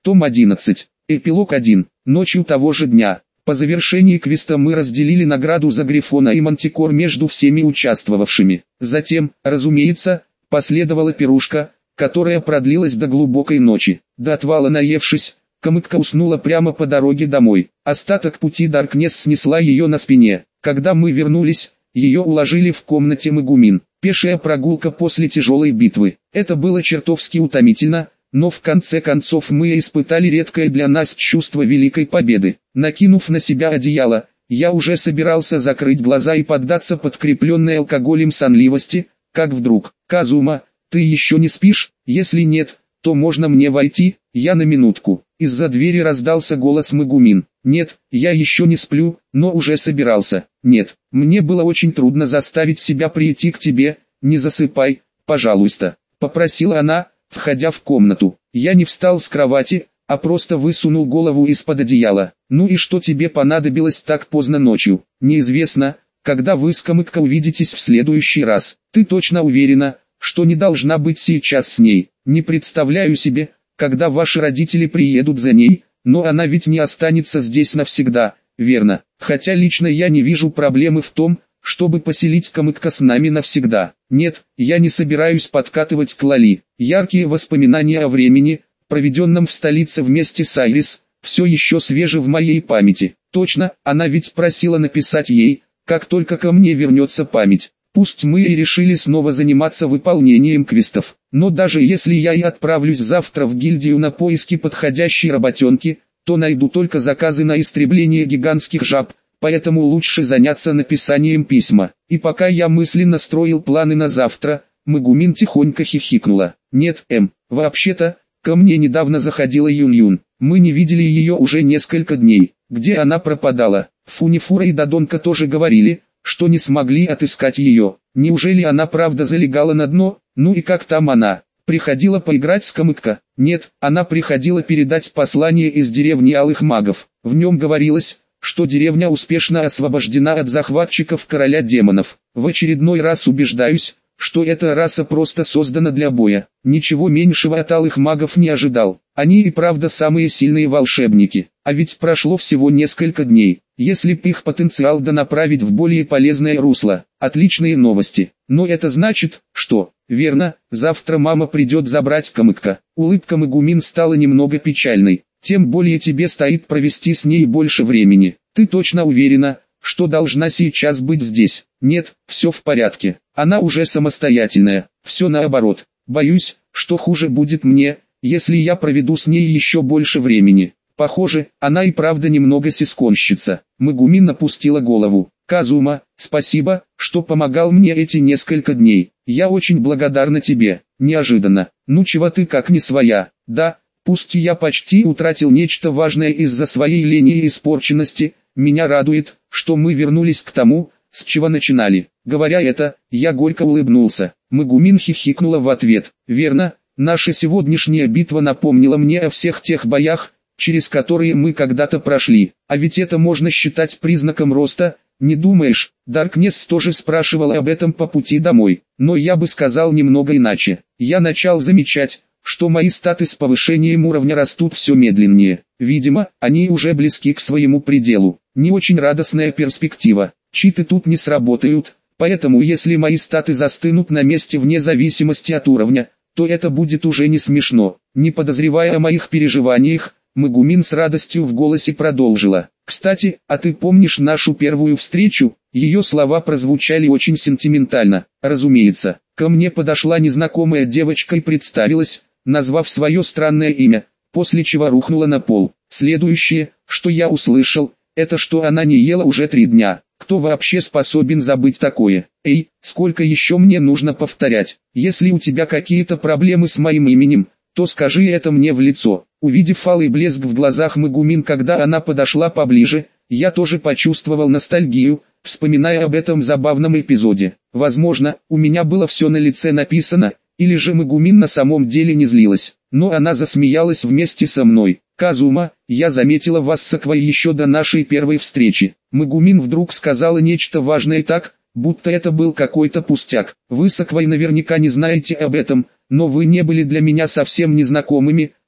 Том 11. Эпилог 1. Ночью того же дня, по завершении квеста мы разделили награду за Грифона и Мантикор между всеми участвовавшими. Затем, разумеется, последовала пирушка, которая продлилась до глубокой ночи. До отвала наевшись, Камыкка уснула прямо по дороге домой. Остаток пути Даркнесс снесла ее на спине. Когда мы вернулись, ее уложили в комнате Мегумин. Пешая прогулка после тяжелой битвы. Это было чертовски утомительно, но в конце концов мы испытали редкое для нас чувство великой победы. Накинув на себя одеяло, я уже собирался закрыть глаза и поддаться подкрепленной алкоголем сонливости, как вдруг: «Казума, ты еще не спишь? Если нет, то можно мне войти, я на минутку». Из-за двери раздался голос Мегумин. «Нет, я еще не сплю, но уже собирался». «Нет, мне было очень трудно заставить себя прийти к тебе, не засыпай, пожалуйста», — попросила она, входя в комнату. Я не встал с кровати, а просто высунул голову из-под одеяла. «Ну и что тебе понадобилось так поздно ночью?» «Неизвестно, когда вы с Камыкко увидитесь в следующий раз. Ты точно уверена, что не должна быть сейчас с ней?» «Не представляю себе, когда ваши родители приедут за ней, но она ведь не останется здесь навсегда, верно? Хотя лично я не вижу проблемы в том, чтобы поселить Камыкко с нами навсегда. Нет, я не собираюсь подкатывать к Лали». Яркие воспоминания о времени, проведенном в столице вместе с Айрис, все еще свежи в моей памяти. Точно, она ведь просила написать ей, как только ко мне вернется память. Пусть мы и решили снова заниматься выполнением квестов, но даже если я и отправлюсь завтра в гильдию на поиски подходящей работенки, то найду только заказы на истребление гигантских жаб, поэтому лучше заняться написанием письма. И пока я мысленно строил планы на завтра, Мегумин тихонько хихикнула. «Нет, вообще-то, ко мне недавно заходила Юн-Юн. Мы не видели ее уже несколько дней. Где она пропадала?» Фунифура и Додонка тоже говорили, что не смогли отыскать ее. Неужели она правда залегала на дно? Ну и как там она? Приходила поиграть с Камыкко? Нет, она приходила передать послание из деревни Алых Магов. В нем говорилось, что деревня успешно освобождена от захватчиков короля демонов. В очередной раз убеждаюсь, что эта раса просто создана для боя. Ничего меньшего от Алых Магов не ожидал. Они и правда самые сильные волшебники. А ведь прошло всего несколько дней. Если б их потенциал донаправить в более полезное русло. Отличные новости. Но это значит, что, верно, завтра мама придет забрать Камыкко. Улыбка Мегумин стала немного печальной. Тем более тебе стоит провести с ней больше времени. Ты точно уверена, что должна сейчас быть здесь? Нет, все в порядке. Она уже самостоятельная. Все наоборот. Боюсь, что хуже будет мне, если я проведу с ней еще больше времени. Похоже, она и правда немного сисконщица. Мегумин опустила голову. «Казума, спасибо, что помогал мне эти несколько дней. Я очень благодарна тебе». Неожиданно. «Ну чего ты как не своя?» «Да, пусть я почти утратил нечто важное из-за своей лени и испорченности, меня радует, что мы вернулись к тому, с чего начинали». Говоря это, я горько улыбнулся. Мегумин хихикнула в ответ. «Верно, наша сегодняшняя битва напомнила мне о всех тех боях, через которые мы когда-то прошли. А ведь это можно считать признаком роста, не думаешь?» Даркнесс тоже спрашивала об этом по пути домой. Но я бы сказал немного иначе. Я начал замечать, что мои статы с повышением уровня растут все медленнее. Видимо, они уже близки к своему пределу. Не очень радостная перспектива. Читы тут не сработают, поэтому если мои статы застынут на месте вне зависимости от уровня, то это будет уже не смешно. Не подозревая о моих переживаниях, Мегумин с радостью в голосе продолжила. «Кстати, а ты помнишь нашу первую встречу?» Ее слова прозвучали очень сентиментально. Разумеется, ко мне подошла незнакомая девочка и представилась, назвав свое странное имя, после чего рухнула на пол. Следующее, что я услышал, это что она не ела уже 3 дня. Кто вообще способен забыть такое? Эй, сколько еще мне нужно повторять? Если у тебя какие-то проблемы с моим именем, то скажи это мне в лицо». Увидев алый блеск в глазах Мегумин, когда она подошла поближе, я тоже почувствовал ностальгию, вспоминая об этом забавном эпизоде. Возможно, у меня было все на лице написано, или же Мегумин на самом деле не злилась, но она засмеялась вместе со мной. «Казума, я заметила вас с Аквой еще до нашей первой встречи». Мегумин вдруг сказала нечто важное так, будто это был какой-то пустяк. «Вы с Аквой наверняка не знаете об этом, но вы не были для меня совсем незнакомыми,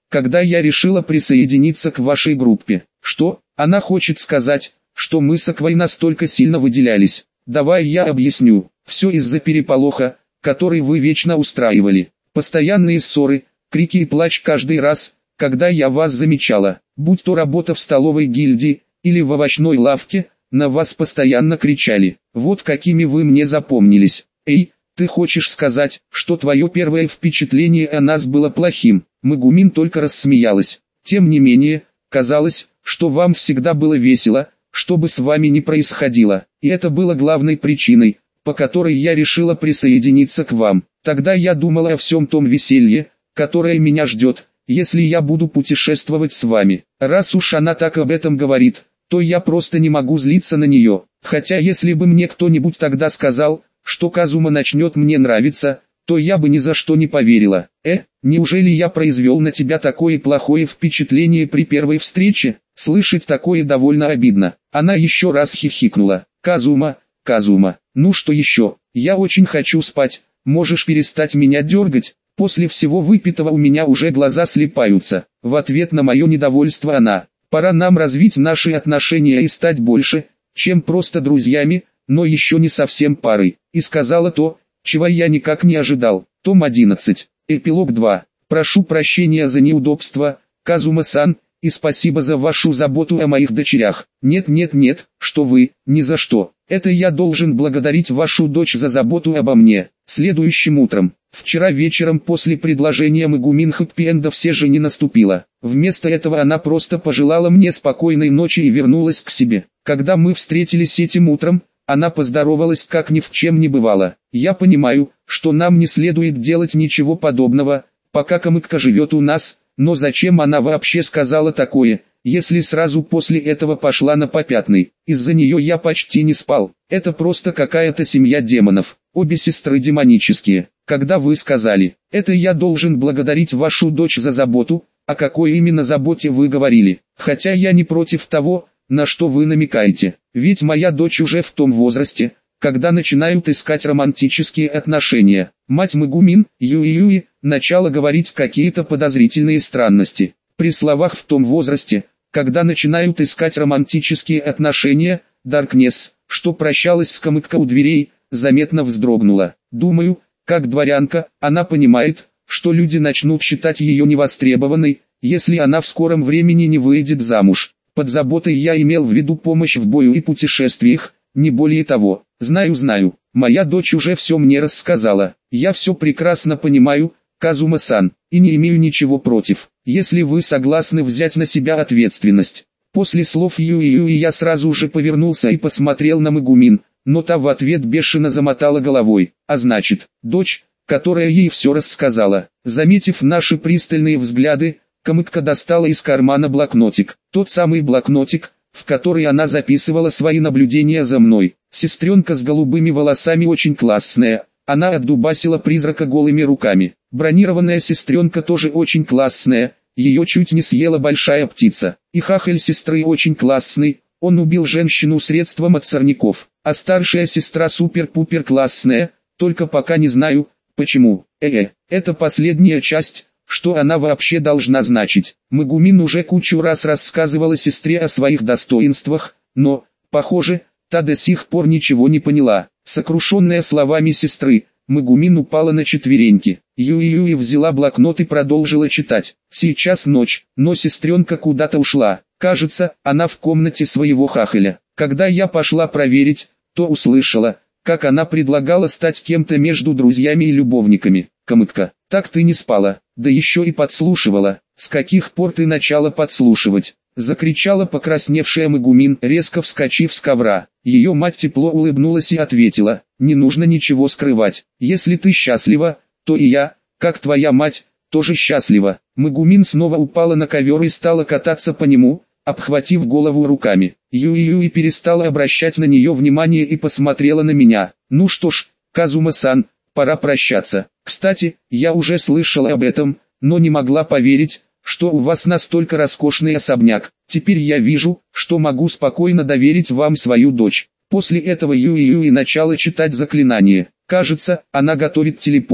когда я решила присоединиться к вашей группе. Что? Она хочет сказать, что мы с Аквой настолько сильно выделялись. Давай я объясню. Все из-за переполоха, который вы вечно устраивали. Постоянные ссоры, крики и плач каждый раз, когда я вас замечала. Будь то работа в столовой гильдии, или в овощной лавке, на вас постоянно кричали. Вот какими вы мне запомнились. Эй, ты хочешь сказать, что твое первое впечатление о нас было плохим? Мегумин только рассмеялась. Тем не менее, казалось, что вам всегда было весело, что бы с вами ни происходило. И это было главной причиной, по которой я решила присоединиться к вам. Тогда я думала о всем том веселье, которое меня ждет, если я буду путешествовать с вами. Раз уж она так об этом говорит, то я просто не могу злиться на нее. Хотя если бы мне кто-нибудь тогда сказал, что Казума начнет мне нравиться, то я бы ни за что не поверила. Неужели я произвел на тебя такое плохое впечатление при первой встрече? Слышать такое довольно обидно. Она еще раз хихикнула. Казума, ну что еще? Я очень хочу спать, можешь перестать меня дергать? После всего выпитого у меня уже глаза слипаются. В ответ на мое недовольство она: пора нам развить наши отношения и стать больше, чем просто друзьями, но еще не совсем парой. И сказала то, чего я никак не ожидал. Том 11. Эпилог 2. Прошу прощения за неудобства, Казума-сан, и спасибо за вашу заботу о моих дочерях. Нет, что вы, ни за что. Это я должен благодарить вашу дочь за заботу обо мне. Следующим утром, вчера вечером после предложения Мегумин хэппи-энда все же не наступило. Вместо этого она просто пожелала мне спокойной ночи и вернулась к себе. Когда мы встретились этим утром, она поздоровалась как ни в чем не бывало. Я понимаю, что нам не следует делать ничего подобного, пока Камыкка живет у нас, но зачем она вообще сказала такое, если сразу после этого пошла на попятный? Из-за нее я почти не спал. Это просто какая-то семья демонов. Обе сестры демонические. Когда вы сказали, это я должен благодарить вашу дочь за заботу, о какой именно заботе вы говорили? Хотя я не против того, на что вы намекаете. Ведь моя дочь уже в том возрасте, когда начинают искать романтические отношения. Мать Мегумин, Юи, начала говорить какие-то подозрительные странности. При словах «в том возрасте», когда начинают искать романтические отношения, Даркнесс, что прощалась с Камыкка у дверей, заметно вздрогнула. Думаю, как дворянка, она понимает, что люди начнут считать ее невостребованной, если она в скором времени не выйдет замуж. Под заботой я имел в виду помощь в бою и путешествиях, не более того. Знаю, моя дочь уже все мне рассказала. Я все прекрасно понимаю, Казума-сан, и не имею ничего против, если вы согласны взять на себя ответственность. После слов Юи я сразу же повернулся и посмотрел на Мегумин, но та в ответ бешено замотала головой. А значит, дочь, которая ей все рассказала. Заметив наши пристальные взгляды, Камыкка достала из кармана блокнотик. Тот самый блокнотик, в который она записывала свои наблюдения за мной. Сестренка с голубыми волосами очень классная. Она отдубасила призрака голыми руками. Бронированная сестренка тоже очень классная. Ее чуть не съела большая птица. И хахаль сестры очень классный. Он убил женщину средством от сорняков. А старшая сестра супер-пупер классная. Только пока не знаю, почему. Это последняя часть. Что она вообще должна значить? Мегумин уже кучу раз рассказывала сестре о своих достоинствах, но, похоже, та до сих пор ничего не поняла. Сокрушенная словами сестры, Мегумин упала на четвереньки. Юи взяла блокнот и продолжила читать. Сейчас ночь, но сестренка куда-то ушла. Кажется, она в комнате своего хахаля. Когда я пошла проверить, то услышала, как она предлагала стать кем-то между друзьями и любовниками. Камыкка, так ты не спала, да еще и подслушивала. С каких пор ты начала подслушивать? Закричала покрасневшая Мегумин, резко вскочив с ковра. Ее мать тепло улыбнулась и ответила: не нужно ничего скрывать. Если ты счастлива, то и я, как твоя мать, тоже счастлива. Мегумин снова упала на ковер и стала кататься по нему, обхватив голову руками. Юи перестала обращать на нее внимание и посмотрела на меня. Ну что ж, Казума-сан, пора прощаться. Кстати, я уже слышала об этом, но не могла поверить, что у вас настолько роскошный особняк. Теперь я вижу, что могу спокойно доверить вам свою дочь. После этого Юи начала читать заклинание. Кажется, она готовит телепорт.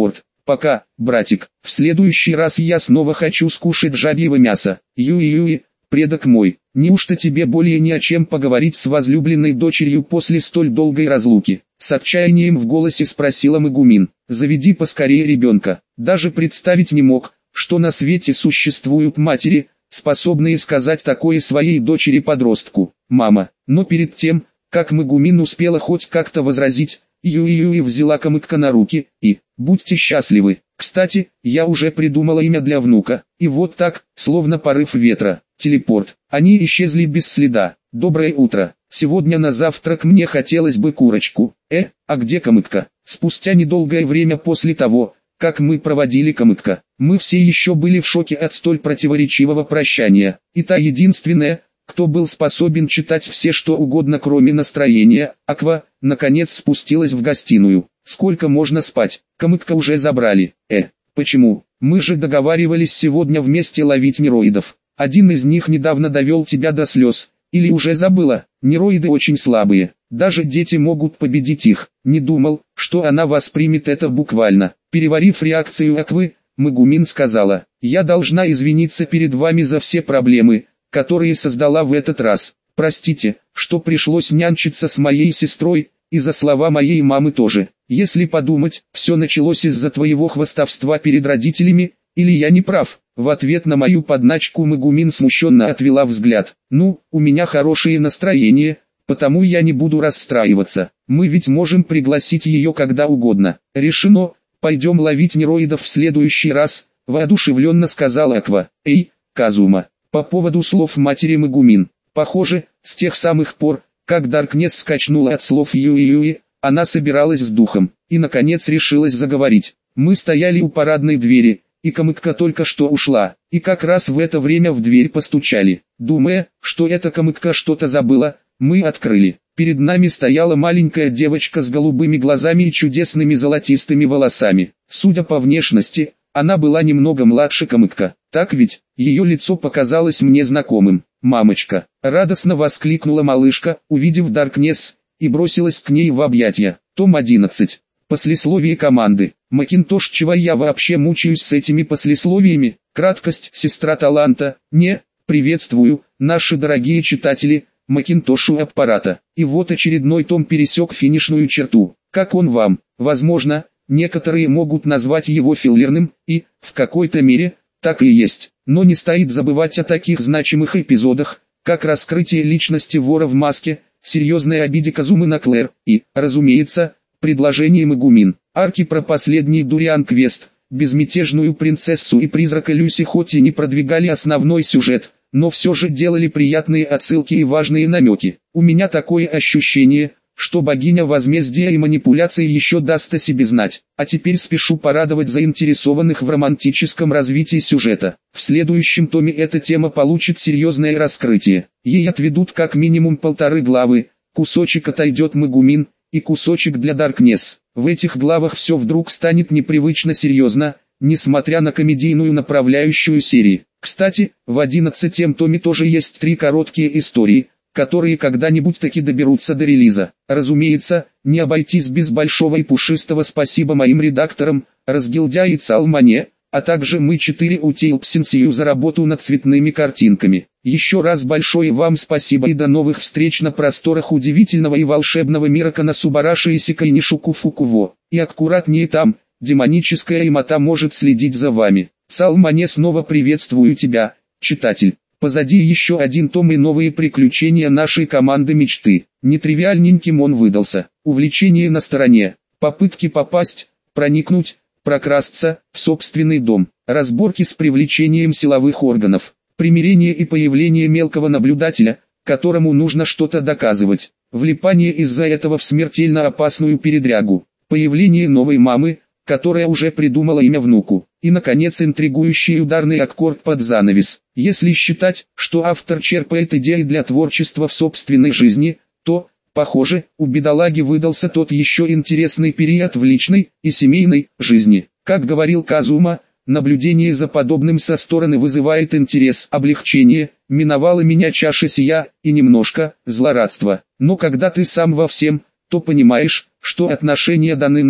Пока, братик, в следующий раз я снова хочу скушать жабьего мяса. Юи-юи, предок мой, неужто тебе более не о чем поговорить с возлюбленной дочерью после столь долгой разлуки? С отчаянием в голосе спросила Магумин. Заведи поскорее ребенка. Даже представить не мог, что на свете существуют матери, способные сказать такое своей дочери-подростку. Мама, но перед тем, как Магумин успела хоть как-то возразить, Юи-юи взяла Камыкка на руки и, будьте счастливы, кстати, я уже придумала имя для внука, и вот так, словно порыв ветра, телепорт, они исчезли без следа. Доброе утро, сегодня на завтрак мне хотелось бы курочку. А где Камыкка? Спустя недолгое время после того, как мы проводили Камыкка, мы все еще были в шоке от столь противоречивого прощания, и та единственная, кто был способен читать все что угодно кроме настроения, Аква, наконец спустилась в гостиную. Сколько можно спать? Камыкка уже забрали. Почему? Мы же договаривались сегодня вместе ловить нероидов. Один из них недавно довел тебя до слез. Или уже забыла? Нероиды очень слабые. Даже дети могут победить их. Не думал, что она воспримет это буквально. Переварив реакцию Аквы, Магумин сказала: я должна извиниться перед вами за все проблемы, которые создала в этот раз. Простите, что пришлось нянчиться с моей сестрой, и за слова моей мамы тоже. Если подумать, все началось из-за твоего хвастовства перед родителями, или я не прав? В ответ на мою подначку Магумин смущенно отвела взгляд. Ну, у меня хорошее настроение, потому я не буду расстраиваться. Мы ведь можем пригласить ее когда угодно. Решено, пойдем ловить нероидов в следующий раз, воодушевленно сказала Аква. Эй, Казума. По поводу слов матери Магумин. Похоже, с тех самых пор, как Даркнесс скачнула от слов Юи-юи, она собиралась с духом, и наконец решилась заговорить. Мы стояли у парадной двери, и Камыкка только что ушла, и как раз в это время в дверь постучали. Думая, что эта Камыкка что-то забыла, мы открыли. Перед нами стояла маленькая девочка с голубыми глазами и чудесными золотистыми волосами. Судя по внешности, она была немного младше Камыкка. Так ведь, ее лицо показалось мне знакомым. «Мамочка!» — радостно воскликнула малышка, увидев Даркнесс, и бросилась к ней в объятия. Том 11. Послесловие команды. Макинтош, чего я вообще мучаюсь с этими послесловиями? Краткость, сестра таланта. Не, приветствую, наши дорогие читатели, Макинтошу аппарата. И вот очередной том пересек финишную черту. Как он вам? Возможно, некоторые могут назвать его филлерным, и, в какой-то мере, так и есть. Но не стоит забывать о таких значимых эпизодах, как раскрытие личности вора в маске, серьезной обиде Казумы на Клэр, и, разумеется, предложение Магумин. Арки про последний Дуриан-квест, безмятежную принцессу и призрака Люси хоть и не продвигали основной сюжет, но все же делали приятные отсылки и важные намеки. У меня такое ощущение, что богиня возмездия и манипуляций еще даст о себе знать. А теперь спешу порадовать заинтересованных в романтическом развитии сюжета. В следующем томе эта тема получит серьезное раскрытие. Ей отведут как минимум 1,5 главы, кусочек отойдет Магумин, и кусочек для Даркнесс. В этих главах все вдруг станет непривычно серьезно, несмотря на комедийную направляющую серии. Кстати, в 11-м томе тоже есть 3 короткие истории, которые когда-нибудь таки доберутся до релиза. Разумеется, не обойтись без большого и пушистого спасибо моим редакторам, Разгильдя и Цалмане, а также мы 4 Утилпсенсию за работу над цветными картинками. Еще раз большое вам спасибо и до новых встреч на просторах удивительного и волшебного мира Коносубараши и Сикайнишуку Фукуво. И аккуратнее там, демоническая имота может следить за вами. Цалмане, снова приветствую тебя, читатель. Позади еще один том и новые приключения нашей команды мечты. Нетривиальненьким он выдался. Увлечение на стороне. Попытки попасть, проникнуть, прокрасться в собственный дом. Разборки с привлечением силовых органов. Примирение и появление мелкого наблюдателя, которому нужно что-то доказывать. Влипание из-за этого в смертельно опасную передрягу. Появление новой мамы, которая уже придумала имя внуку. И, наконец, интригующий ударный аккорд под занавес. Если считать, что автор черпает идеи для творчества в собственной жизни, то, похоже, у бедолаги выдался тот еще интересный период в личной и семейной жизни. Как говорил Казума, наблюдение за подобным со стороны вызывает интерес, облегчение, миновала меня чаша сия, и немножко злорадства. Но когда ты сам во всем, то понимаешь, что отношения даны нам,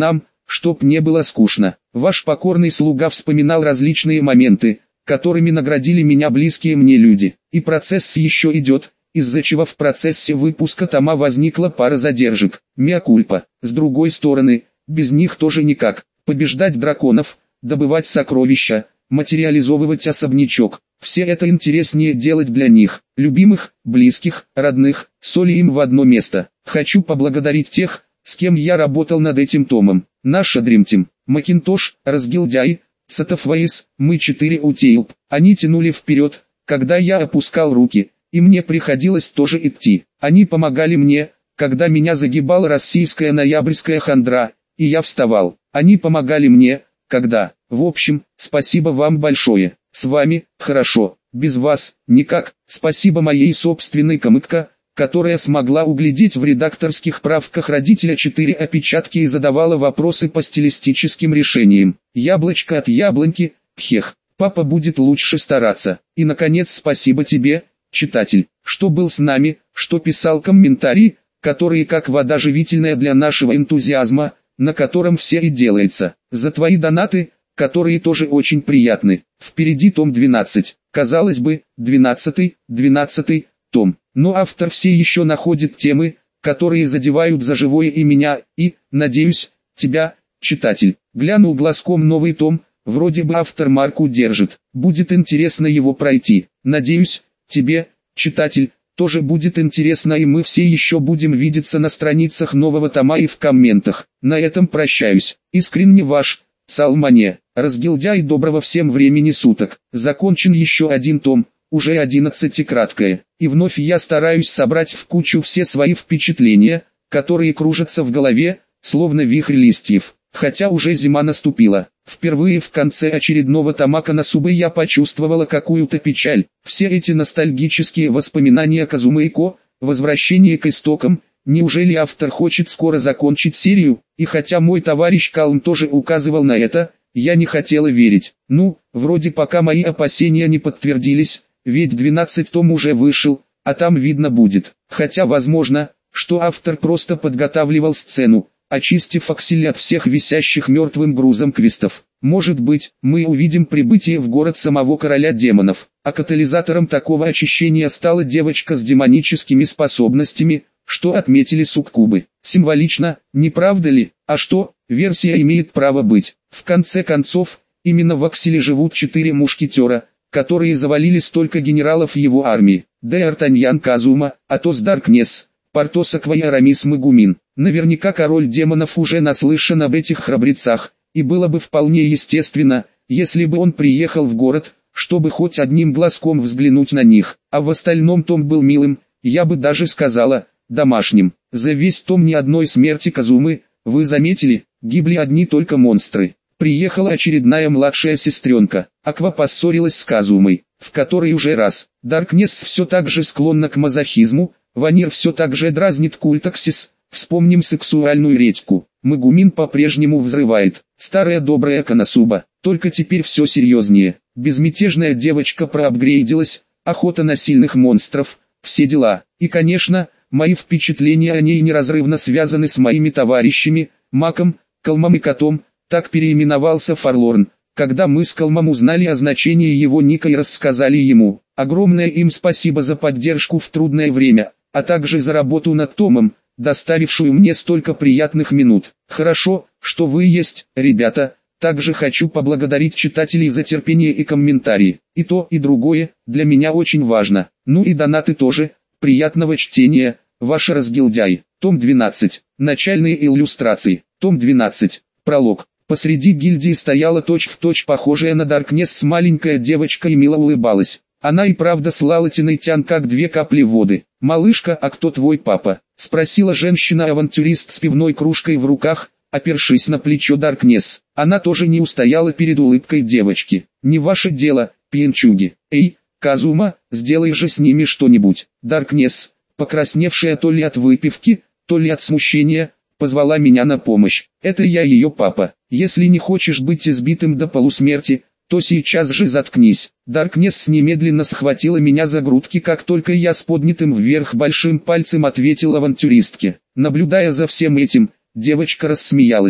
чтоб не было скучно. Ваш покорный слуга вспоминал различные моменты, которыми наградили меня близкие мне люди. И процесс еще идет, из-за чего в процессе выпуска тома возникла пара задержек. Меа кульпа. С другой стороны, без них тоже никак. Побеждать драконов, добывать сокровища, материализовывать особнячок. Все это интереснее делать для них, любимых, близких, родных, соли им в одно место. Хочу поблагодарить тех, с кем я работал над этим томом. Наша Dream Team, Макинтош, Разгильдяй, Цатафвейс, мы 4 утейлп. Они тянули вперед, когда я опускал руки, и мне приходилось тоже идти. Они помогали мне, когда меня загибала российская ноябрьская хандра, и я вставал. Они помогали мне, когда... В общем, спасибо вам большое. С вами, хорошо, без вас, никак. Спасибо моей собственной комытка, которая смогла углядеть в редакторских правках родителя 4 опечатки и задавала вопросы по стилистическим решениям. Яблочко от яблоньки, пхех, папа будет лучше стараться. И наконец спасибо тебе, читатель, что был с нами, что писал комментарии, которые как вода живительная для нашего энтузиазма, на котором все и делается. За твои донаты, которые тоже очень приятны. Впереди том 12, казалось бы, 12 том, но автор все еще находит темы, которые задевают за живое и меня, и, надеюсь, тебя, читатель. Глянул глазком новый том, вроде бы автор марку держит, будет интересно его пройти. Надеюсь, тебе, читатель, тоже будет интересно, и мы все еще будем видеться на страницах нового тома и в комментах. На этом прощаюсь. Искренне ваш, Салмане. Разгильдяй, доброго всем времени суток. Закончен еще один том, уже 11-краткое. И вновь я стараюсь собрать в кучу все свои впечатления, которые кружатся в голове, словно вихрь листьев. Хотя уже зима наступила. Впервые в конце очередного тома Коносубы я почувствовала какую-то печаль. Все эти ностальгические воспоминания Казумы и Ко, возвращение к истокам. Неужели автор хочет скоро закончить серию? И хотя мой товарищ Калм тоже указывал на это, я не хотела верить. Ну, вроде пока мои опасения не подтвердились, ведь 12 том уже вышел, а там видно будет. Хотя возможно, что автор просто подготавливал сцену, очистив аксель от всех висящих мертвым грузом квестов. Может быть, мы увидим прибытие в город самого короля демонов, а катализатором такого очищения стала девочка с демоническими способностями, что отметили суккубы. Символично, не правда ли? А что, версия имеет право быть. В конце концов, именно в Акселе живут 4 мушкетера, которые завалили столько генералов его армии. Д'Артаньян Казума, Атос Даркнесс, Портос Аквайя Арамис Магумин. Наверняка король демонов уже наслышан об этих храбрецах, и было бы вполне естественно, если бы он приехал в город, чтобы хоть одним глазком взглянуть на них. А в остальном том был милым, я бы даже сказала, домашним. За весь том ни одной смерти Казумы, вы заметили, гибли одни только монстры. Приехала очередная младшая сестренка, Аква поссорилась с Казумой, в которой уже раз. Даркнесс все так же склонна к мазохизму, Ванир все так же дразнит Культаксис, вспомним сексуальную редьку. Магумин по-прежнему взрывает, старая добрая Коносуба, только теперь все серьезнее. Безмятежная девочка проапгрейдилась, охота на сильных монстров, все дела. И конечно, мои впечатления о ней неразрывно связаны с моими товарищами, Маком, Калмом и Котом, так переименовался Форлорн, когда мы с Калмом узнали о значении его ника и рассказали ему. Огромное им спасибо за поддержку в трудное время, а также за работу над томом, доставившую мне столько приятных минут. Хорошо, что вы есть, ребята. Также хочу поблагодарить читателей за терпение и комментарии. И то, и другое, для меня очень важно. Ну и донаты тоже. Приятного чтения, ваш Разгильдяй. Том 12. Начальные иллюстрации. Том 12. Пролог. Посреди гильдии стояла точь-в-точь похожая на Даркнесс маленькая девочка и мило улыбалась. Она и правда слала Тинайтян как 2 капли воды. «Малышка, а кто твой папа?» — спросила женщина-авантюрист с пивной кружкой в руках, опершись на плечо Даркнесс. Она тоже не устояла перед улыбкой девочки. «Не ваше дело, пьянчуги. Эй, Казума, сделай же с ними что-нибудь». Даркнесс, покрасневшая то ли от выпивки, то ли от смущения, позвала меня на помощь. «Это я ее папа. Если не хочешь быть избитым до полусмерти, то сейчас же заткнись». Даркнесс немедленно схватила меня за грудки, как только я с поднятым вверх большим пальцем ответил авантюристке. Наблюдая за всем этим, девочка рассмеялась.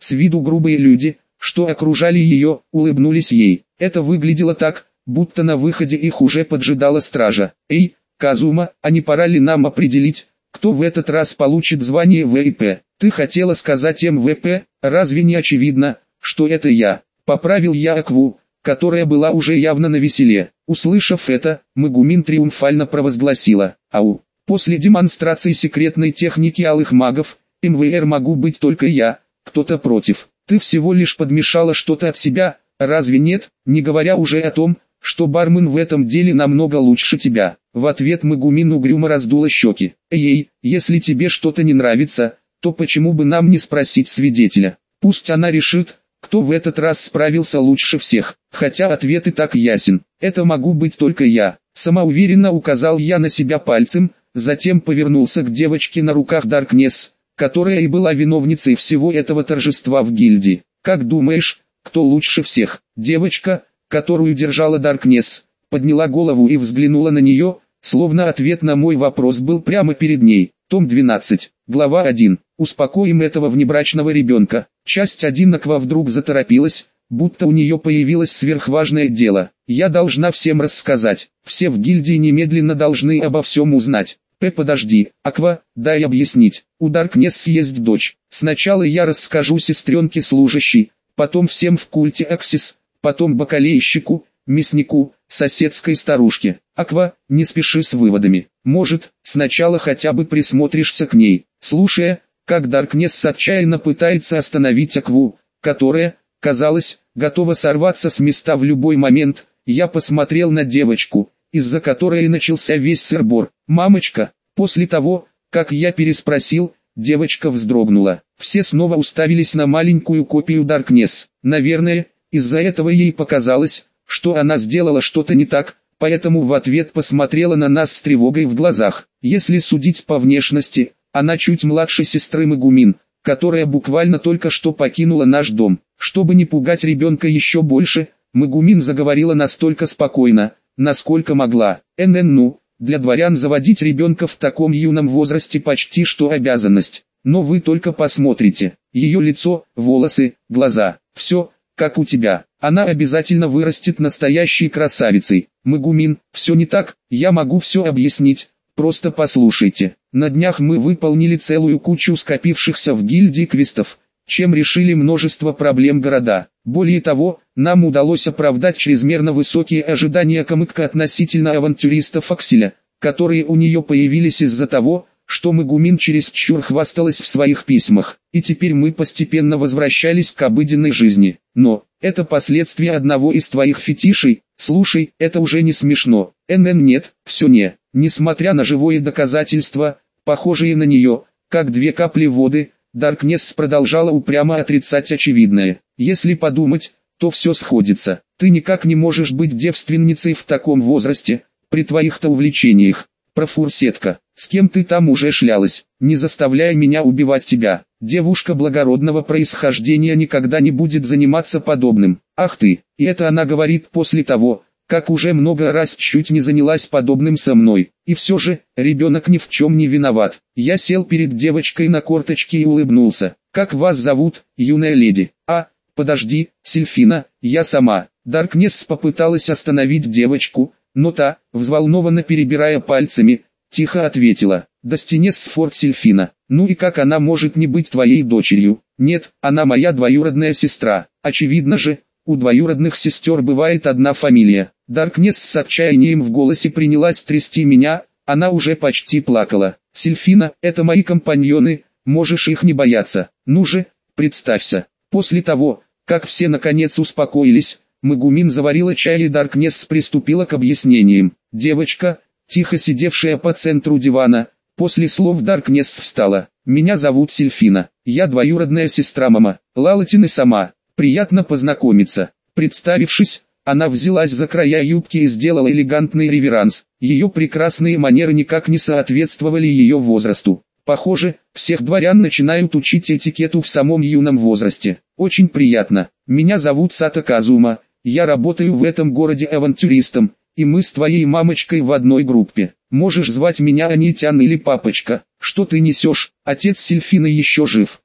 с виду грубые люди, что окружали ее, улыбнулись ей. Это выглядело так, будто на выходе их уже поджидала стража. «Эй, Казума, а не пора ли нам определить, кто в этот раз получит звание ВИП? Ты хотела сказать МВП, разве не очевидно, что это я?» Поправил я Акву, которая была уже явно навеселе. Услышав это, Мегумин триумфально провозгласила: «Ау! После демонстрации секретной техники алых магов, МВР могу быть только я, кто-то против. Ты всего лишь подмешала что-то от себя, разве нет, не говоря уже о том, что бармен в этом деле намного лучше тебя». В ответ Мегумин угрюмо раздула щеки. «Эй, если тебе что-то не нравится, то почему бы нам не спросить свидетеля? Пусть она решит, кто в этот раз справился лучше всех, хотя ответ и так ясен. Это могу быть только я». Самоуверенно указал я на себя пальцем, затем повернулся к девочке на руках Даркнесс, которая и была виновницей всего этого торжества в гильдии. «Как думаешь, кто лучше всех?» Девочка, которую держала Даркнесс, подняла голову и взглянула на нее, словно ответ на мой вопрос был прямо перед ней. Том 12, глава 1. «Успокоим этого внебрачного ребенка». Часть 1. Аква вдруг заторопилась, будто у нее появилось сверхважное дело. «Я должна всем рассказать, все в гильдии немедленно должны обо всем узнать». Подожди, Аква, дай объяснить. У Даркнесс есть дочь. Сначала я расскажу сестренке служащей, потом всем в культе Аксис, потом бакалейщику, мяснику, соседской старушке. Аква, не спеши с выводами. Может, сначала хотя бы присмотришься к ней». Слушая, как Даркнесс отчаянно пытается остановить Акву, которая, казалось, готова сорваться с места в любой момент, я посмотрел на девочку, из-за которой и начался весь сыр-бор. «Мамочка!» После того, как я переспросил, девочка вздрогнула. Все снова уставились на маленькую копию Даркнесс. Наверное, из-за этого ей показалось, что она сделала что-то не так, поэтому в ответ посмотрела на нас с тревогой в глазах. Если судить по внешности, она чуть младше сестры Мегумин, которая буквально только что покинула наш дом. Чтобы не пугать ребенка еще больше, Мегумин заговорила настолько спокойно, насколько могла. Ну, для дворян заводить ребенка в таком юном возрасте почти что обязанность. Но вы только посмотрите. Ее лицо, волосы, глаза. Все, как у тебя. Она обязательно вырастет настоящей красавицей. Мегумин, все не так, я могу все объяснить. Просто послушайте. На днях мы выполнили целую кучу скопившихся в гильдии квестов, чем решили множество проблем города. Более того, нам удалось оправдать чрезмерно высокие ожидания Камыкка относительно авантюристов Акселя, которые у нее появились из-за того, что Мегумин чересчур хвасталась в своих письмах, и теперь мы постепенно возвращались к обыденной жизни. Но, это последствия одного из твоих фетишей. Слушай, это уже не смешно. Нет, все не. Несмотря на живое доказательство, похожие на нее, как две капли воды, Даркнесс продолжала упрямо отрицать очевидное. Если подумать, то все сходится. Ты никак не можешь быть девственницей в таком возрасте, при твоих-то увлечениях. Профурсетка, с кем ты там уже шлялась? Не заставляй меня убивать тебя. Девушка благородного происхождения никогда не будет заниматься подобным. Ах ты, и это она говорит после того, как уже много раз чуть не занялась подобным со мной. И все же, ребенок ни в чем не виноват. Я сел перед девочкой на корточки и улыбнулся. «Как вас зовут, юная леди?» Подожди, Сильфина, я сама». Даркнесс попыталась остановить девочку, но та, взволнованно перебирая пальцами, тихо ответила: «Достинес Форд Сильфина. Ну и как она может не быть твоей дочерью?» «Нет, она моя двоюродная сестра. Очевидно же, у двоюродных сестер бывает одна фамилия». Даркнесс с отчаянием в голосе принялась трясти меня, она уже почти плакала. «Сильфина, это мои компаньоны, можешь их не бояться. Ну же, представься». После того, как все наконец успокоились, Мегумин заварила чай и Даркнесс приступила к объяснениям. Девочка, тихо сидевшая по центру дивана, после слов Даркнесс встала. «Меня зовут Сильфина, я двоюродная сестра мама, Лалатины сама, приятно познакомиться». Представившись, она взялась за края юбки и сделала элегантный реверанс. Ее прекрасные манеры никак не соответствовали ее возрасту. Похоже, всех дворян начинают учить этикету в самом юном возрасте. «Очень приятно. Меня зовут Сато Казума, я работаю в этом городе авантюристом, и мы с твоей мамочкой в одной группе. Можешь звать меня Анитян или папочка». «Что ты несешь? Отец Сильфины еще жив».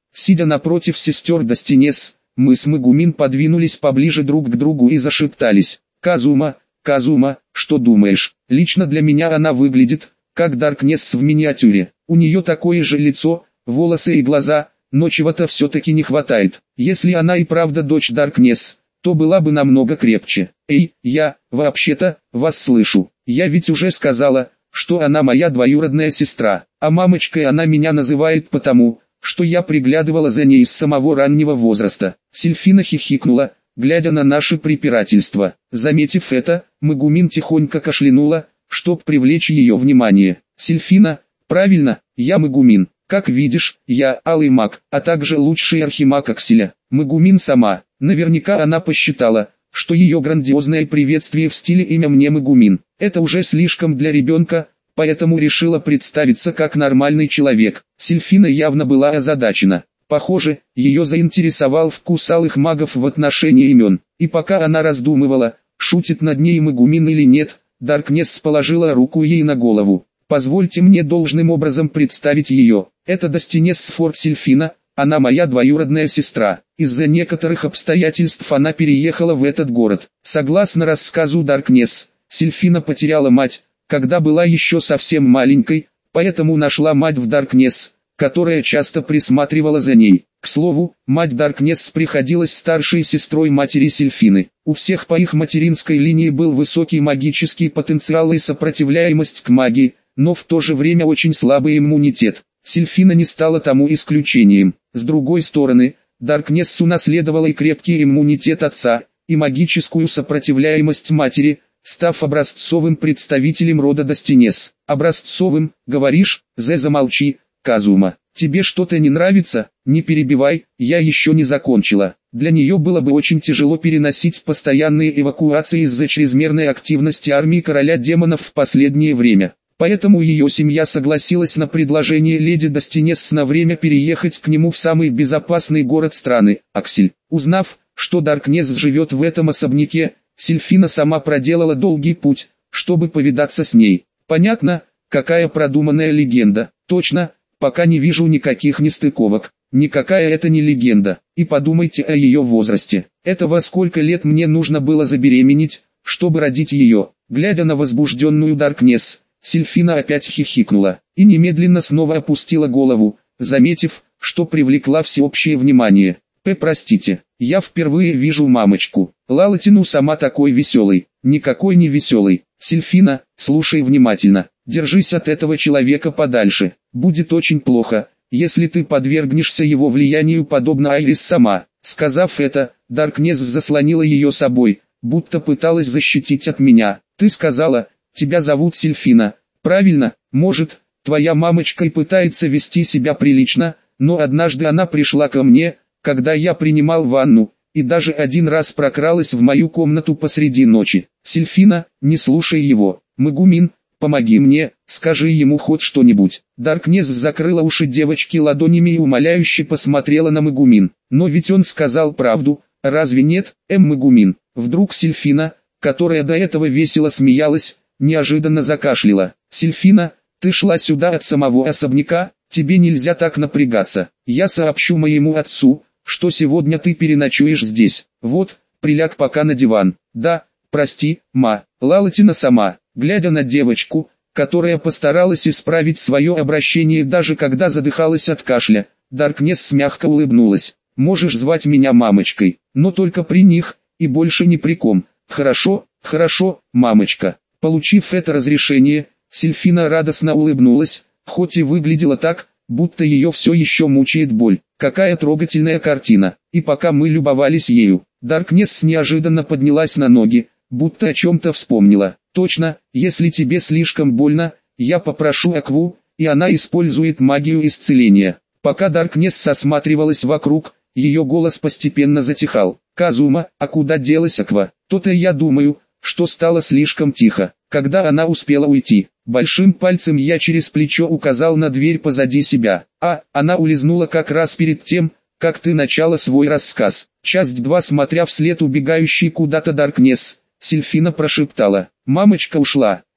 Сидя напротив сестер Достинес, мы с Мегумин подвинулись поближе друг к другу и зашептались. «Казума, Казума, что думаешь? Лично для меня она выглядит, как Даркнесс в миниатюре. У нее такое же лицо, волосы и глаза, но чего-то все-таки не хватает. Если она и правда дочь Даркнесс, то была бы намного крепче. Эй, я, вообще-то, вас слышу. Я ведь уже сказала, что она моя двоюродная сестра, а мамочкой она меня называет потому, что я приглядывала за ней с самого раннего возраста». Сильфина хихикнула, глядя на наше препирательство. Заметив это, Мегумин тихонько кашлянула, чтоб привлечь ее внимание. «Сильфина, правильно, я Мегумин. Как видишь, я алый маг, а также лучший архимаг Акселя». Мегумин сама, наверняка она посчитала, что ее грандиозное приветствие в стиле «имя мне Мегумин» — это уже слишком для ребенка, поэтому решила представиться как нормальный человек. Сильфина явно была озадачена. Похоже, ее заинтересовал вкус алых магов в отношении имен, и пока она раздумывала, шутит над ней Мегумин или нет, Даркнесс положила руку ей на голову. «Позвольте мне должным образом представить ее. Это Достинес Форд Сильфина, она моя двоюродная сестра. Из-за некоторых обстоятельств она переехала в этот город. Согласно рассказу Даркнесс, Сильфина потеряла мать, когда была еще совсем маленькой, поэтому нашла мать в Даркнесс, которая часто присматривала за ней. К слову, мать Даркнесс приходилась старшей сестрой матери Сильфины. У всех по их материнской линии был высокий магический потенциал и сопротивляемость к магии, но в то же время очень слабый иммунитет. Сильфина не стала тому исключением. С другой стороны, Даркнесс унаследовала и крепкий иммунитет отца, и магическую сопротивляемость матери, став образцовым представителем рода Достинес. «Образцовым, говоришь?» Замолчи, Казума. «Тебе что-то не нравится? Не перебивай, я еще не закончила». Для нее было бы очень тяжело переносить постоянные эвакуации из-за чрезмерной активности армии короля демонов в последнее время. Поэтому ее семья согласилась на предложение леди Достинес на время переехать к нему в самый безопасный город страны, Аксель. Узнав, что Даркнесс живет в этом особняке, Сильфина сама проделала долгий путь, чтобы повидаться с ней. Понятно, какая продуманная легенда. Точно, пока не вижу никаких нестыковок. Никакая это не легенда. И подумайте о ее возрасте. Это во сколько лет мне нужно было забеременеть, чтобы родить ее? Глядя на возбужденную Даркнесс, Сильфина опять хихикнула и немедленно снова опустила голову, заметив, что привлекла всеобщее внимание. Простите, я впервые вижу мамочку. Лалатину сама такой веселый». «Никакой не веселый. Сильфина, слушай внимательно. Держись от этого человека подальше. Будет очень плохо, если ты подвергнешься его влиянию подобно Айрис сама». Сказав это, Даркнесс заслонила ее собой, будто пыталась защитить от меня. «Ты сказала, тебя зовут Сильфина, правильно? Может, твоя мамочка и пытается вести себя прилично, но однажды она пришла ко мне, когда я принимал ванну, и даже один раз прокралась в мою комнату посреди ночи. Сильфина, не слушай его. Мегумин, помоги мне, скажи ему хоть что-нибудь». Даркнесс закрыла уши девочки ладонями и умоляюще посмотрела на Мегумин. «Но ведь он сказал правду, разве нет, Мегумин?» Вдруг Сильфина, которая до этого весело смеялась, неожиданно закашляла. «Сильфина, ты шла сюда от самого особняка, тебе нельзя так напрягаться. Я сообщу моему отцу, что сегодня ты переночуешь здесь. Вот, приляг пока на диван». «Да, прости, ма». Лалатина сама, глядя на девочку, которая постаралась исправить свое обращение даже когда задыхалась от кашля, Даркнесс мягко улыбнулась. «Можешь звать меня мамочкой, но только при них, и больше ни при ком. Хорошо, хорошо, мамочка». Получив это разрешение, Сильфина радостно улыбнулась, хоть и выглядела так, будто ее все еще мучает боль. Какая трогательная картина. И пока мы любовались ею, Даркнесс неожиданно поднялась на ноги, будто о чем-то вспомнила. «Точно, если тебе слишком больно, я попрошу Акву, и она использует магию исцеления». Пока Даркнесс осматривалась вокруг, ее голос постепенно затихал. «Казума, а куда делась Аква? То-то я думаю, что стало слишком тихо, когда она успела уйти». Большим пальцем я через плечо указал на дверь позади себя. Она улизнула как раз перед тем, как ты начала свой рассказ. Часть 2. Смотря вслед убегающей куда-то Даркнесс, Сильфина прошептала. «Мамочка ушла.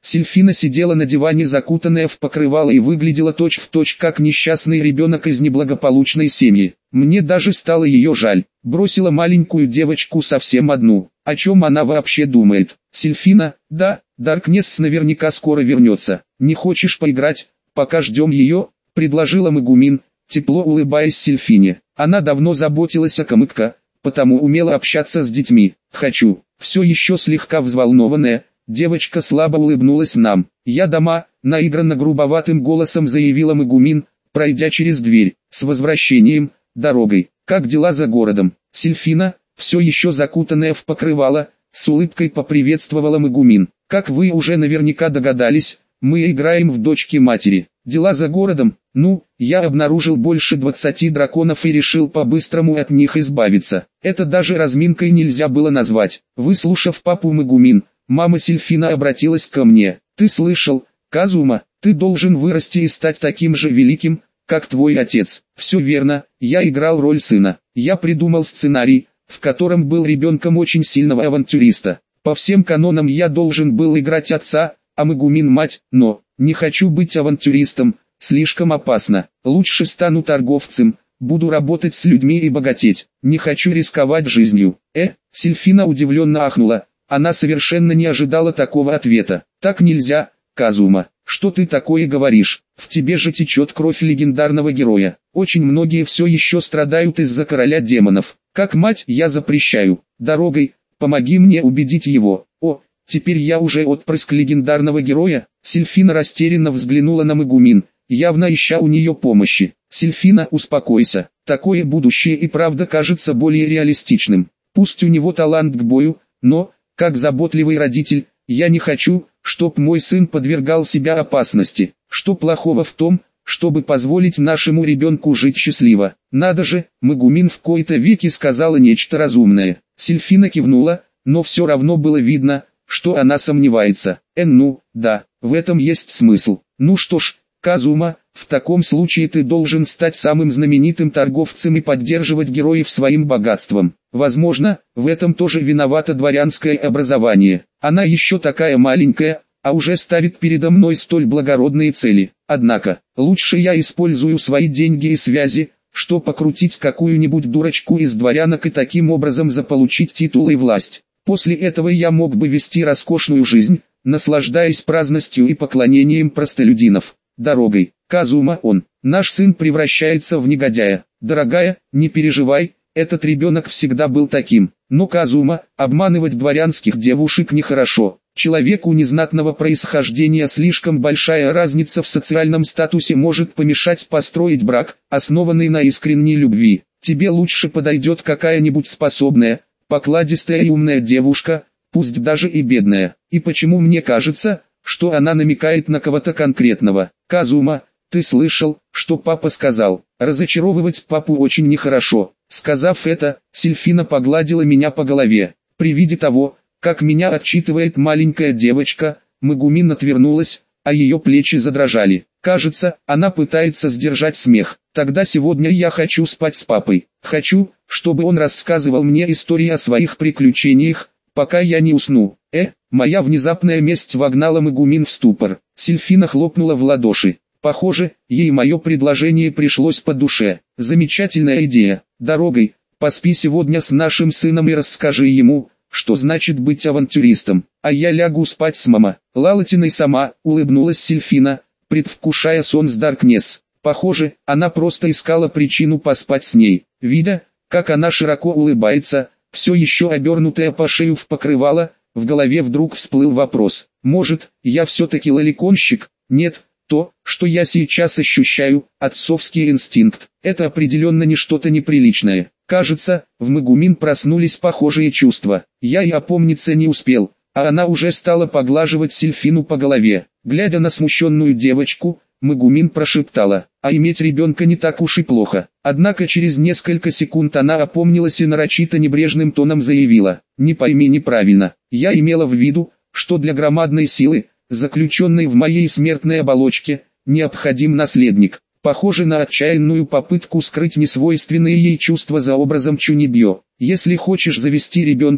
Сильфина сидела на диване, закутанная в покрывало, и выглядела точь-в-точь как несчастный ребенок из неблагополучной семьи. Мне даже стало ее жаль. Бросила маленькую девочку совсем одну. О чем она вообще думает? Сильфина, да, Даркнесс наверняка скоро вернется. Не хочешь поиграть, пока ждем ее? Предложила Мегумин, тепло улыбаясь Сильфине. Она давно заботилась о Камыкко, потому умела общаться с детьми. Хочу. Все еще слегка взволнованная, девочка слабо улыбнулась нам. Я дома, наигранно грубоватым голосом заявила Мегумин, пройдя через дверь. С возвращением, дорогой. Как дела за городом? Сильфина, все еще закутанная в покрывало, с улыбкой поприветствовала Мегумин. Как вы уже наверняка догадались, мы играем в дочки матери. Дела за городом? Ну, я обнаружил больше 20 драконов и решил по-быстрому от них избавиться. Это даже разминкой нельзя было назвать. Выслушав папу Мегумин, мама Сильфина обратилась ко мне. Ты слышал, Казума, ты должен вырасти и стать таким же великим, как твой отец. Все верно, я играл роль сына. Я придумал сценарий, в котором был ребенком очень сильного авантюриста. По всем канонам я должен был играть отца, а Мегумин мать, но не хочу быть авантюристом, слишком опасно. Лучше стану торговцем, буду работать с людьми и богатеть. Не хочу рисковать жизнью. Сильфина удивленно ахнула. Она совершенно не ожидала такого ответа. Так нельзя, Казума. Что ты такое говоришь? В тебе же течет кровь легендарного героя. Очень многие все еще страдают из-за короля демонов. Как мать я запрещаю. Дорогой, помоги мне убедить его. О, теперь я уже отпрыск легендарного героя. Сильфина растерянно взглянула на Мегумин, явно ища у нее помощи. Сильфина, успокойся. Такое будущее и правда кажется более реалистичным. Пусть у него талант к бою, но, как заботливый родитель, я не хочу, чтоб мой сын подвергал себя опасности. Что плохого в том, чтобы позволить нашему ребенку жить счастливо? Надо же, Мегумин в кои-то веки сказала нечто разумное. Сильфина кивнула, но все равно было видно, что она сомневается. Ну, да, в этом есть смысл. Ну что ж, Казума, в таком случае ты должен стать самым знаменитым торговцем и поддерживать героев своим богатством. Возможно, в этом тоже виновато дворянское образование. Она еще такая маленькая, а уже ставит передо мной столь благородные цели. Однако, лучше я использую свои деньги и связи, что покрутить какую-нибудь дурочку из дворянок и таким образом заполучить титул и власть. После этого я мог бы вести роскошную жизнь, наслаждаясь праздностью и поклонением простолюдинов. Дорогой, Казума, наш сын превращается в негодяя. Дорогая, не переживай, этот ребенок всегда был таким. Но, Казума, обманывать дворянских девушек нехорошо. Человеку незнатного происхождения слишком большая разница в социальном статусе может помешать построить брак, основанный на искренней любви. Тебе лучше подойдет какая-нибудь способная, покладистая и умная девушка, пусть даже и бедная. И почему мне кажется, что она намекает на кого-то конкретного? Казума, ты слышал, что папа сказал? Разочаровывать папу очень нехорошо. Сказав это, Сильфина погладила меня по голове. При виде того, как меня отчитывает маленькая девочка, Мегумин отвернулась, а ее плечи задрожали. Кажется, она пытается сдержать смех. Тогда сегодня я хочу спать с папой. Хочу, чтобы он рассказывал мне истории о своих приключениях, пока я не усну. Моя внезапная месть вогнала Мегумин в ступор. Сильфина хлопнула в ладоши. Похоже, ей мое предложение пришлось по душе. Замечательная идея. Дорогой, поспи сегодня с нашим сыном и расскажи ему, что значит быть авантюристом. А я лягу спать с мама. Лалатиной сама, улыбнулась Сильфина, предвкушая сон с Даркнесс. Похоже, она просто искала причину поспать с ней. Видя, как она широко улыбается, все еще обернутая по шею в покрывало, в голове вдруг всплыл вопрос. Может, я все-таки лоликонщик? Нет, то, что я сейчас ощущаю, отцовский инстинкт, это определенно не что-то неприличное. Кажется, в Мегумин проснулись похожие чувства. Я и опомниться не успел, а она уже стала поглаживать Сильфину по голове. Глядя на смущенную девочку, Мегумин прошептала: «А иметь ребенка не так уж и плохо». Однако через несколько секунд она опомнилась и нарочито небрежным тоном заявила: «Не пойми неправильно, я имела в виду, что для громадной силы, заключенной в моей смертной оболочке, необходим наследник». Похоже на отчаянную попытку скрыть несвойственные ей чувства за образом Чунибьё. «Если хочешь завести ребенка,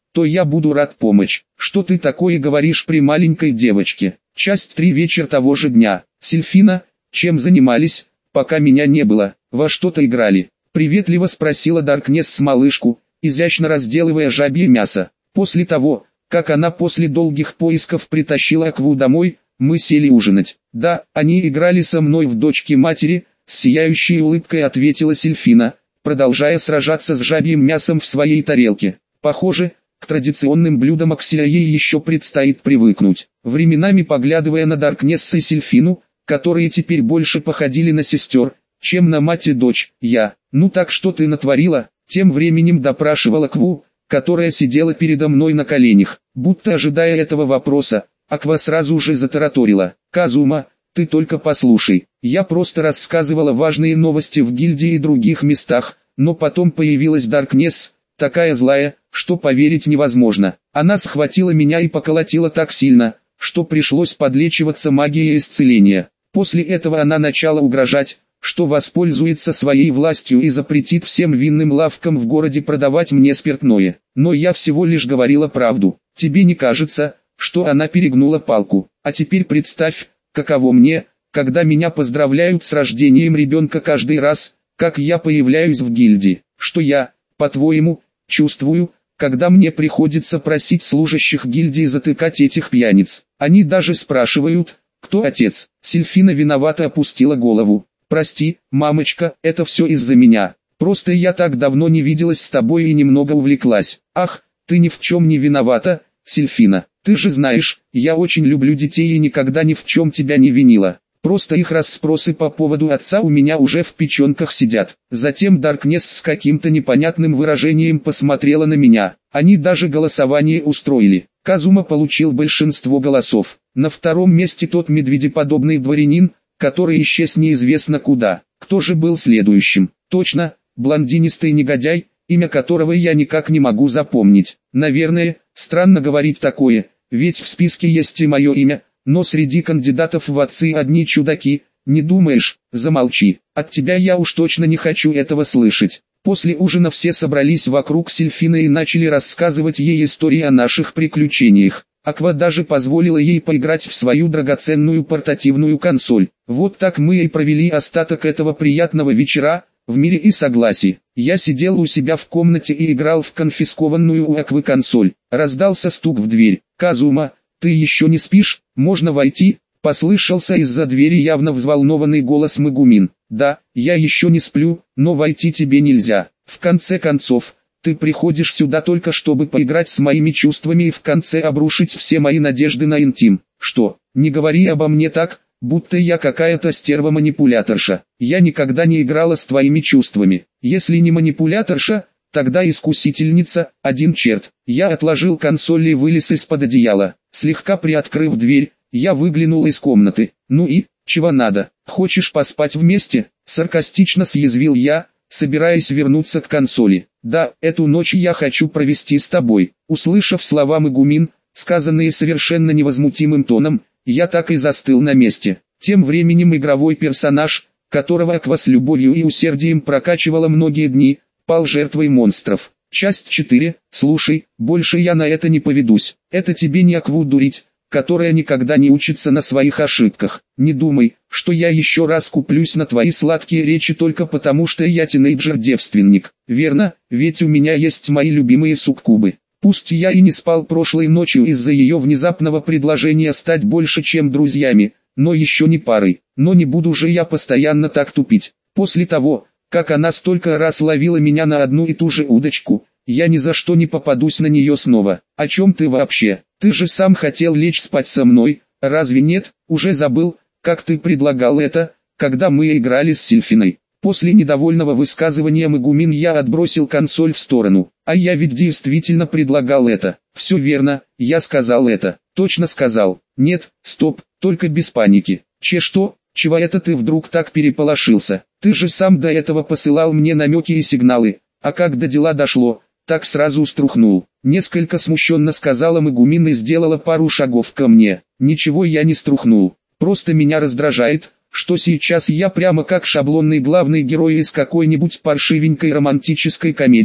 то я буду рад помочь. Что ты такое говоришь при маленькой девочке? Часть 3. Вечер того же дня. Сильфина, чем занимались, пока меня не было? Во что-то играли? Приветливо спросила Даркнесс малышку, изящно разделывая жабье мясо. После того, как она после долгих поисков притащила Акву домой, мы сели ужинать. Да, они играли со мной в дочки матери, с сияющей улыбкой ответила Сильфина, продолжая сражаться с жабьим мясом в своей тарелке. Похоже, к традиционным блюдам Акселя ей еще предстоит привыкнуть. Временами поглядывая на Даркнесса и Сильфину, которые теперь больше походили на сестер, чем на мать и дочь, ну так что ты натворила? Тем временем допрашивала Акву, которая сидела передо мной на коленях. Будто ожидая этого вопроса, Аква сразу же затараторила. Казума, ты только послушай, я просто рассказывала важные новости в гильдии и других местах, но потом появилась Даркнесс, такая злая, что поверить невозможно. Она схватила меня и поколотила так сильно, что пришлось подлечиваться магией исцеления. После этого она начала угрожать, что воспользуется своей властью и запретит всем винным лавкам в городе продавать мне спиртное. Но я всего лишь говорила правду. Тебе не кажется, что она перегнула палку? А теперь представь, каково мне, когда меня поздравляют с рождением ребенка каждый раз, как я появляюсь в гильдии. Что я, по-твоему, чувствую, когда мне приходится просить служащих гильдии затыкать этих пьяниц? Они даже спрашивают, кто отец. Сильфина виновато опустила голову. Прости, мамочка, это все из-за меня. Просто я так давно не виделась с тобой и немного увлеклась. Ах, ты ни в чем не виновата, Сильфина. Ты же знаешь, я очень люблю детей и никогда ни в чем тебя не винила. Просто их расспросы по поводу отца у меня уже в печенках сидят. Затем Даркнесс с каким-то непонятным выражением посмотрела на меня. Они даже голосование устроили. Казума получил большинство голосов. На втором месте тот медведеподобный дворянин, который исчез неизвестно куда. Кто же был следующим? Точно, блондинистый негодяй, имя которого я никак не могу запомнить. Наверное, странно говорить такое, ведь в списке есть и мое имя, но среди кандидатов в отцы одни чудаки. Не думаешь? Замолчи. От тебя я уж точно не хочу этого слышать. После ужина все собрались вокруг Сильфины и начали рассказывать ей истории о наших приключениях. Аква даже позволила ей поиграть в свою драгоценную портативную консоль. Вот так мы и провели остаток этого приятного вечера, в мире и согласии. Я сидел у себя в комнате и играл в конфискованную у Аквы консоль. Раздался стук в дверь. «Казума, ты еще не спишь? Можно войти?» Послышался из-за двери явно взволнованный голос Мегумин. «Да, я еще не сплю, но войти тебе нельзя. В конце концов, ты приходишь сюда только чтобы поиграть с моими чувствами и в конце обрушить все мои надежды на интим. Что, не говори обо мне так, будто я какая-то стерва-манипуляторша. Я никогда не играла с твоими чувствами. Если не манипуляторша, тогда искусительница, один черт». Я отложил консоль и вылез из-под одеяла. Слегка приоткрыв дверь, я выглянул из комнаты. «Ну и, чего надо? Хочешь поспать вместе?» Саркастично съязвил я, собираясь вернуться к консоли. «Да, эту ночь я хочу провести с тобой». Услышав слова Мегумин, сказанные совершенно невозмутимым тоном, я так и застыл на месте. Тем временем игровой персонаж, которого Аква с любовью и усердием прокачивала многие дни, пал жертвой монстров. Часть 4. Слушай, больше я на это не поведусь. Это тебе не Акву дурить, которая никогда не учится на своих ошибках. Не думай, что я еще раз куплюсь на твои сладкие речи только потому, что я тинейджер-девственник. Верно, ведь у меня есть мои любимые суккубы. Пусть я и не спал прошлой ночью из-за ее внезапного предложения стать больше чем друзьями, но еще не парой. Но не буду же я постоянно так тупить. После того, как она столько раз ловила меня на одну и ту же удочку, я ни за что не попадусь на нее снова. О чем ты вообще? Ты же сам хотел лечь спать со мной, разве нет? Уже забыл, как ты предлагал это, когда мы играли с Сильфиной. После недовольного высказывания Мегумин я отбросил консоль в сторону. А я ведь действительно предлагал это. Все верно, я сказал это. Точно сказал. Нет, стоп, только без паники. Что? Чего это ты вдруг так переполошился? Ты же сам до этого посылал мне намеки и сигналы, а как до дела дошло, так сразу струхнул. Несколько смущенно сказала Мегумин и сделала пару шагов ко мне. Ничего я не струхнул, просто меня раздражает, что сейчас я прямо как шаблонный главный герой из какой-нибудь паршивенькой романтической комедии,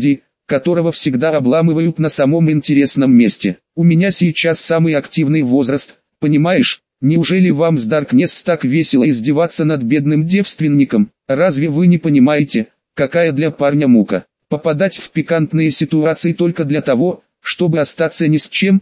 которого всегда обламывают на самом интересном месте. У меня сейчас самый активный возраст, понимаешь? Неужели вам с Даркнесс так весело издеваться над бедным девственником? Разве вы не понимаете, какая для парня мука? Попадать в пикантные ситуации только для того, чтобы остаться ни с чем?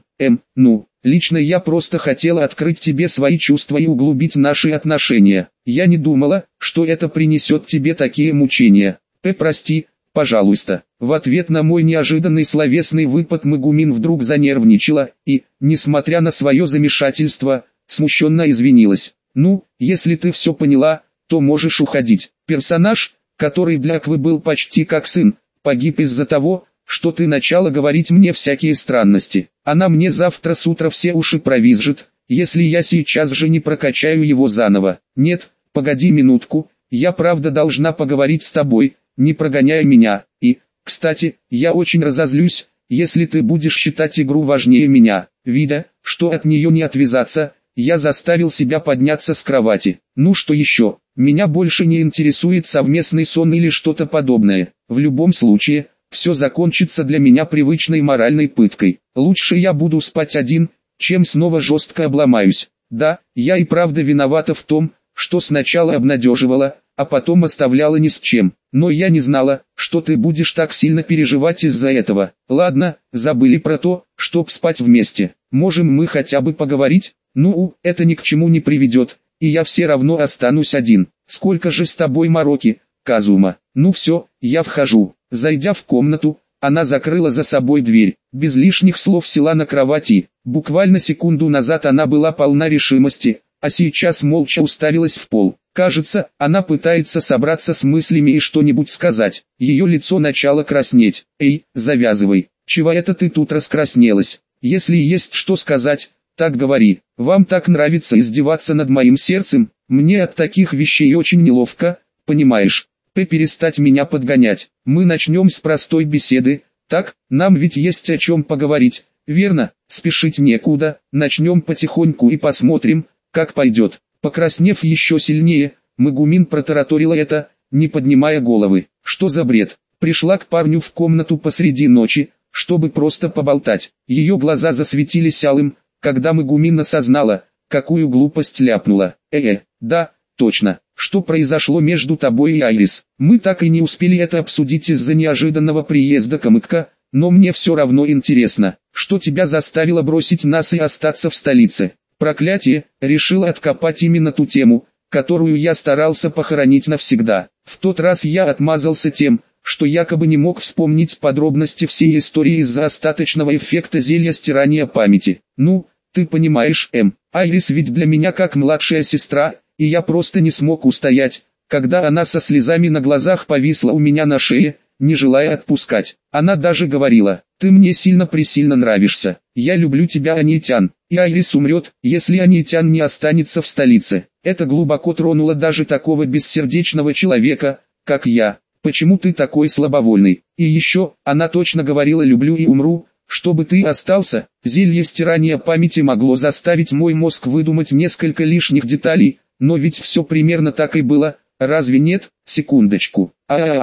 Лично я просто хотела открыть тебе свои чувства и углубить наши отношения. Я не думала, что это принесет тебе такие мучения. Прости, пожалуйста. В ответ на мой неожиданный словесный выпад Мегумин вдруг занервничала и, несмотря на свое замешательство, смущенно извинилась. Ну, если ты все поняла, то можешь уходить. Персонаж, который для Аквы был почти как сын, погиб из-за того, что ты начала говорить мне всякие странности. Она мне завтра с утра все уши провизжит, если я сейчас же не прокачаю его заново. Нет, погоди минутку, я правда должна поговорить с тобой, не прогоняй меня. И, кстати, я очень разозлюсь, если ты будешь считать игру важнее меня. Видя, что от нее не отвязаться, я заставил себя подняться с кровати. Ну что еще, меня больше не интересует совместный сон или что-то подобное. В любом случае, все закончится для меня привычной моральной пыткой. Лучше я буду спать один, чем снова жестко обломаюсь. Да, я и правда виновата в том, что сначала обнадеживала, а потом оставляла ни с чем. Но я не знала, что ты будешь так сильно переживать из-за этого. Ладно, забыли про то, чтоб спать вместе. Можем мы хотя бы поговорить? Ну, это ни к чему не приведет, и я все равно останусь один. Сколько же с тобой мороки, Казума. Ну все, я вхожу. Зайдя в комнату, она закрыла за собой дверь, без лишних слов села на кровати. Буквально секунду назад она была полна решимости, а сейчас молча уставилась в пол. Кажется, она пытается собраться с мыслями и что-нибудь сказать. Ее лицо начало краснеть. Эй, завязывай, чего это ты тут раскраснелась? Если есть что сказать, так говори. Вам так нравится издеваться над моим сердцем? Мне от таких вещей очень неловко, понимаешь? Перестать меня подгонять. Мы начнем с простой беседы, так, нам ведь есть о чем поговорить, верно? Спешить некуда, начнем потихоньку и посмотрим, как пойдет. Покраснев еще сильнее, Мегумин протараторила это, не поднимая головы. Что за бред? Пришла к парню в комнату посреди ночи, чтобы просто поболтать. Ее глаза засветились алым, когда Мегумин осознала, какую глупость ляпнула. Да, точно. Что произошло между тобой и Айрис? Мы так и не успели это обсудить из-за неожиданного приезда Камыкка, но мне все равно интересно, что тебя заставило бросить нас и остаться в столице. Проклятие, решила откопать именно ту тему, которую я старался похоронить навсегда. В тот раз я отмазался тем, что якобы не мог вспомнить подробности всей истории из-за остаточного эффекта зелья стирания памяти. Ну, ты понимаешь, Айрис ведь для меня как младшая сестра, и я просто не смог устоять, когда она со слезами на глазах повисла у меня на шее, не желая отпускать. Она даже говорила: «Ты мне сильно-пресильно нравишься, я люблю тебя, Анитян, и Айрис умрет, если Анитян не останется в столице». Это глубоко тронуло даже такого бессердечного человека, как я. «Почему ты такой слабовольный?» И еще, она точно говорила: «Люблю и умру, чтобы ты остался». Зелье стирания памяти могло заставить мой мозг выдумать несколько лишних деталей, но ведь все примерно так и было, разве нет? Секундочку.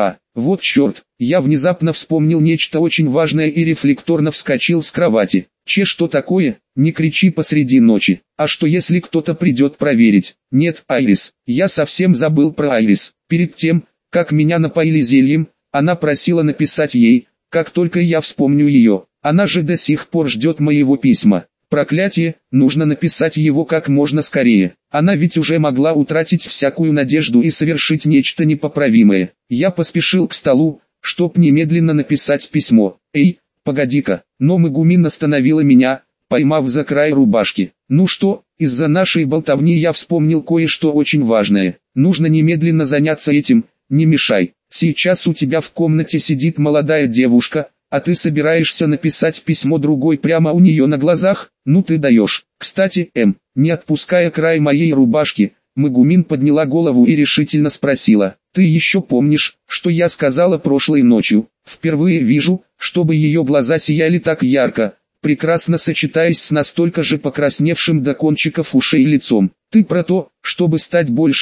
Вот черт, я внезапно вспомнил нечто очень важное и рефлекторно вскочил с кровати. Что такое? Не кричи посреди ночи. А что если кто-то придет проверить? Нет, Айрис, я совсем забыл про Айрис. Перед тем, как меня напоили зельем, она просила написать ей, как только я вспомню ее. Она же до сих пор ждет моего письма. Проклятие, нужно написать его как можно скорее. Она ведь уже могла утратить всякую надежду и совершить нечто непоправимое. Я поспешил к столу, чтоб немедленно написать письмо. Эй, погоди-ка, но Мегумин остановила меня, поймав за край рубашки. Ну что, из-за нашей болтовни я вспомнил кое-что очень важное. Нужно немедленно заняться этим, не мешай. Сейчас у тебя в комнате сидит молодая девушка, а ты собираешься написать письмо другой прямо у нее на глазах? Ну ты даешь. Кстати, не отпуская край моей рубашки, Мегумин подняла голову и решительно спросила: «Ты еще помнишь, что я сказала прошлой ночью?» Впервые вижу, чтобы ее глаза сияли так ярко, прекрасно сочетаясь с настолько же покрасневшим до кончиков ушей лицом. «Ты про то, чтобы стать больше,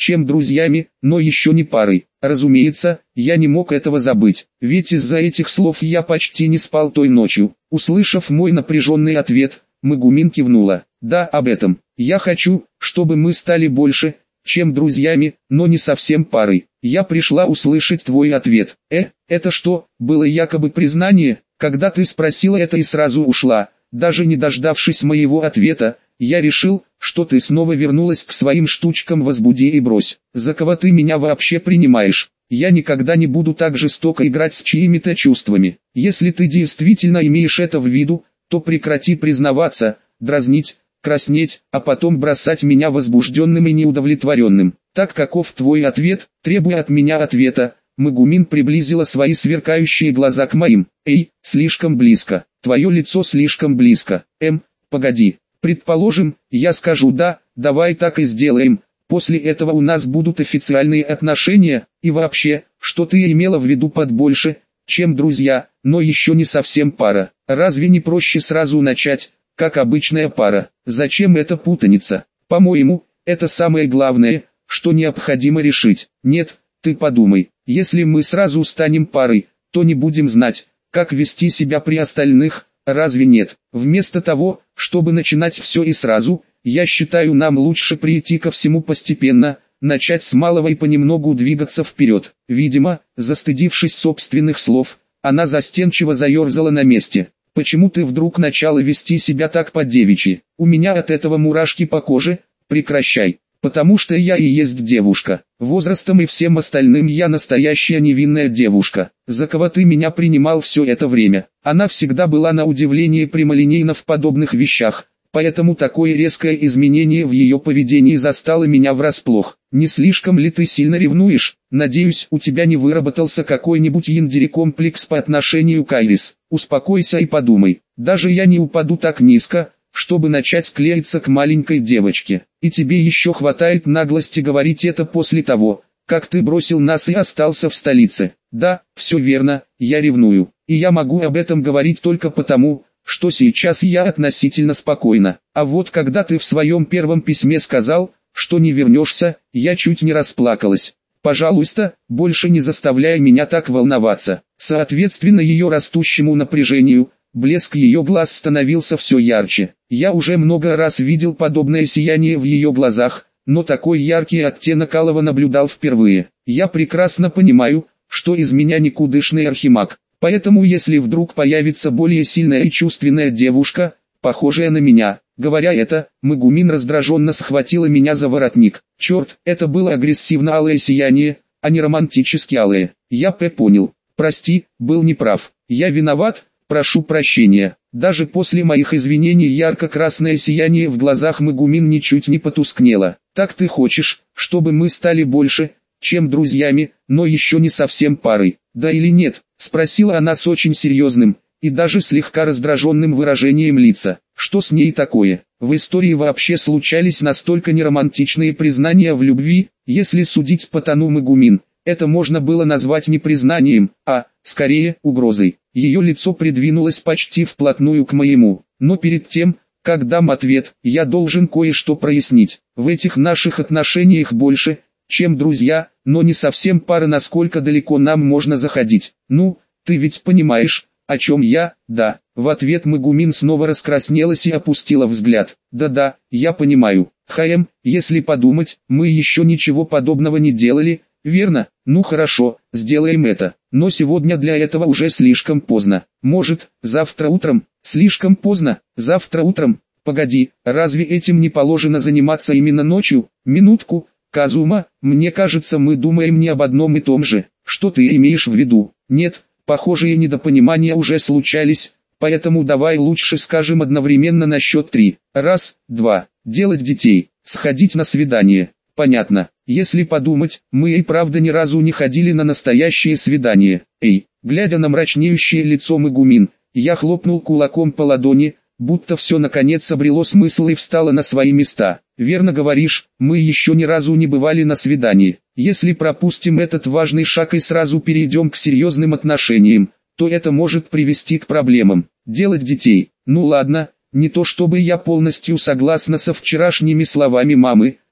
чем друзьями, но еще не парой. Разумеется, я не мог этого забыть, ведь из-за этих слов я почти не спал той ночью. Услышав мой напряженный ответ, Магумин кивнула. Да, об этом. Я хочу, чтобы мы стали больше, чем друзьями, но не совсем парой. Я пришла услышать твой ответ. Это что, было якобы признание? Когда ты спросила это и сразу ушла, даже не дождавшись моего ответа, я решил, что ты снова вернулась к своим штучкам возбуди и брось. За кого ты меня вообще принимаешь? Я никогда не буду так жестоко играть с чьими-то чувствами. Если ты действительно имеешь это в виду, то прекрати признаваться, дразнить, краснеть, а потом бросать меня возбужденным и неудовлетворенным. Так каков твой ответ, требуя от меня ответа? Магумин приблизила свои сверкающие глаза к моим. Слишком близко. Твое лицо слишком близко. Погоди. Предположим, я скажу да, давай так и сделаем. После этого у нас будут официальные отношения, и вообще, что ты имела в виду под больше, чем друзья, но еще не совсем пара. Разве не проще сразу начать, как обычная пара? Зачем эта путаница? По-моему, это самое главное, что необходимо решить. Нет, ты подумай, если мы сразу станем парой, то не будем знать, как вести себя при остальных, разве нет? Вместо того, чтобы начинать все и сразу, я считаю, нам лучше прийти ко всему постепенно, начать с малого и понемногу двигаться вперед. Видимо, застыдившись собственных слов, она застенчиво заерзала на месте. Почему ты вдруг начала вести себя так по-девичьи? У меня от этого мурашки по коже. Прекращай. Потому что я и есть девушка. Возрастом и всем остальным я настоящая невинная девушка. За кого ты меня принимал все это время? Она всегда была на удивление прямолинейна в подобных вещах, поэтому такое резкое изменение в ее поведении застало меня врасплох. Не слишком ли ты сильно ревнуешь? Надеюсь, у тебя не выработался какой-нибудь яндери-комплекс по отношению к Айрис. Успокойся и подумай. Даже я не упаду так низко, чтобы начать клеиться к маленькой девочке. И тебе еще хватает наглости говорить это после того, как ты бросил нас и остался в столице. Да, все верно, я ревную. И я могу об этом говорить только потому, что сейчас я относительно спокойна. А вот когда ты в своем первом письме сказал, что не вернешься, я чуть не расплакалась. Пожалуйста, больше не заставляй меня так волноваться. Соответственно ее растущему напряжению, блеск ее глаз становился все ярче. Я уже много раз видел подобное сияние в ее глазах, но такой яркий оттенок алого наблюдал впервые. Я прекрасно понимаю, что из меня никудышный архимаг. Поэтому если вдруг появится более сильная и чувственная девушка, похожая на меня, говоря это, Магумин раздраженно схватила меня за воротник. Черт, это было агрессивно-алое сияние, а не романтически алое. Я понял. Прости, был неправ. Я виноват, прошу прощения. Даже после моих извинений ярко-красное сияние в глазах Магумин ничуть не потускнело. Так ты хочешь, чтобы мы стали больше, чем друзьями, но еще не совсем парой, да или нет? Спросила она с очень серьезным и даже слегка раздраженным выражением лица. Что с ней такое? В истории вообще случались настолько неромантичные признания в любви, если судить по тону Магумин. Это можно было назвать не признанием, а, скорее, угрозой. Ее лицо придвинулось почти вплотную к моему. Но перед тем, как дам ответ, я должен кое-что прояснить. В этих наших отношениях больше, чем друзья, но не совсем пара, насколько далеко нам можно заходить. Ну, ты ведь понимаешь, о чем я? Да. В ответ Магумин снова раскраснелась и опустила взгляд. Да-да, я понимаю. Если подумать, мы еще ничего подобного не делали, верно? Ну хорошо, сделаем это. Но сегодня для этого уже слишком поздно. Может, завтра утром? Слишком поздно. Завтра утром? Погоди, разве этим не положено заниматься именно ночью? Минутку. Казума, мне кажется, мы думаем не об одном и том же. Что ты имеешь в виду? Нет, похожие недопонимания уже случались, поэтому давай лучше скажем одновременно на счет 3. Раз, два. Делать детей, сходить на свидание. Понятно. Если подумать, мы и правда ни разу не ходили на настоящее свидание. Глядя на мрачнеющее лицо Магумин, я хлопнул кулаком по ладони, будто все наконец обрело смысл и встало на свои места. Верно говоришь, мы еще ни разу не бывали на свидании. Если пропустим этот важный шаг и сразу перейдем к серьезным отношениям, то это может привести к проблемам. Делать детей. Ну ладно, не то чтобы я полностью согласна со вчерашними словами мамы,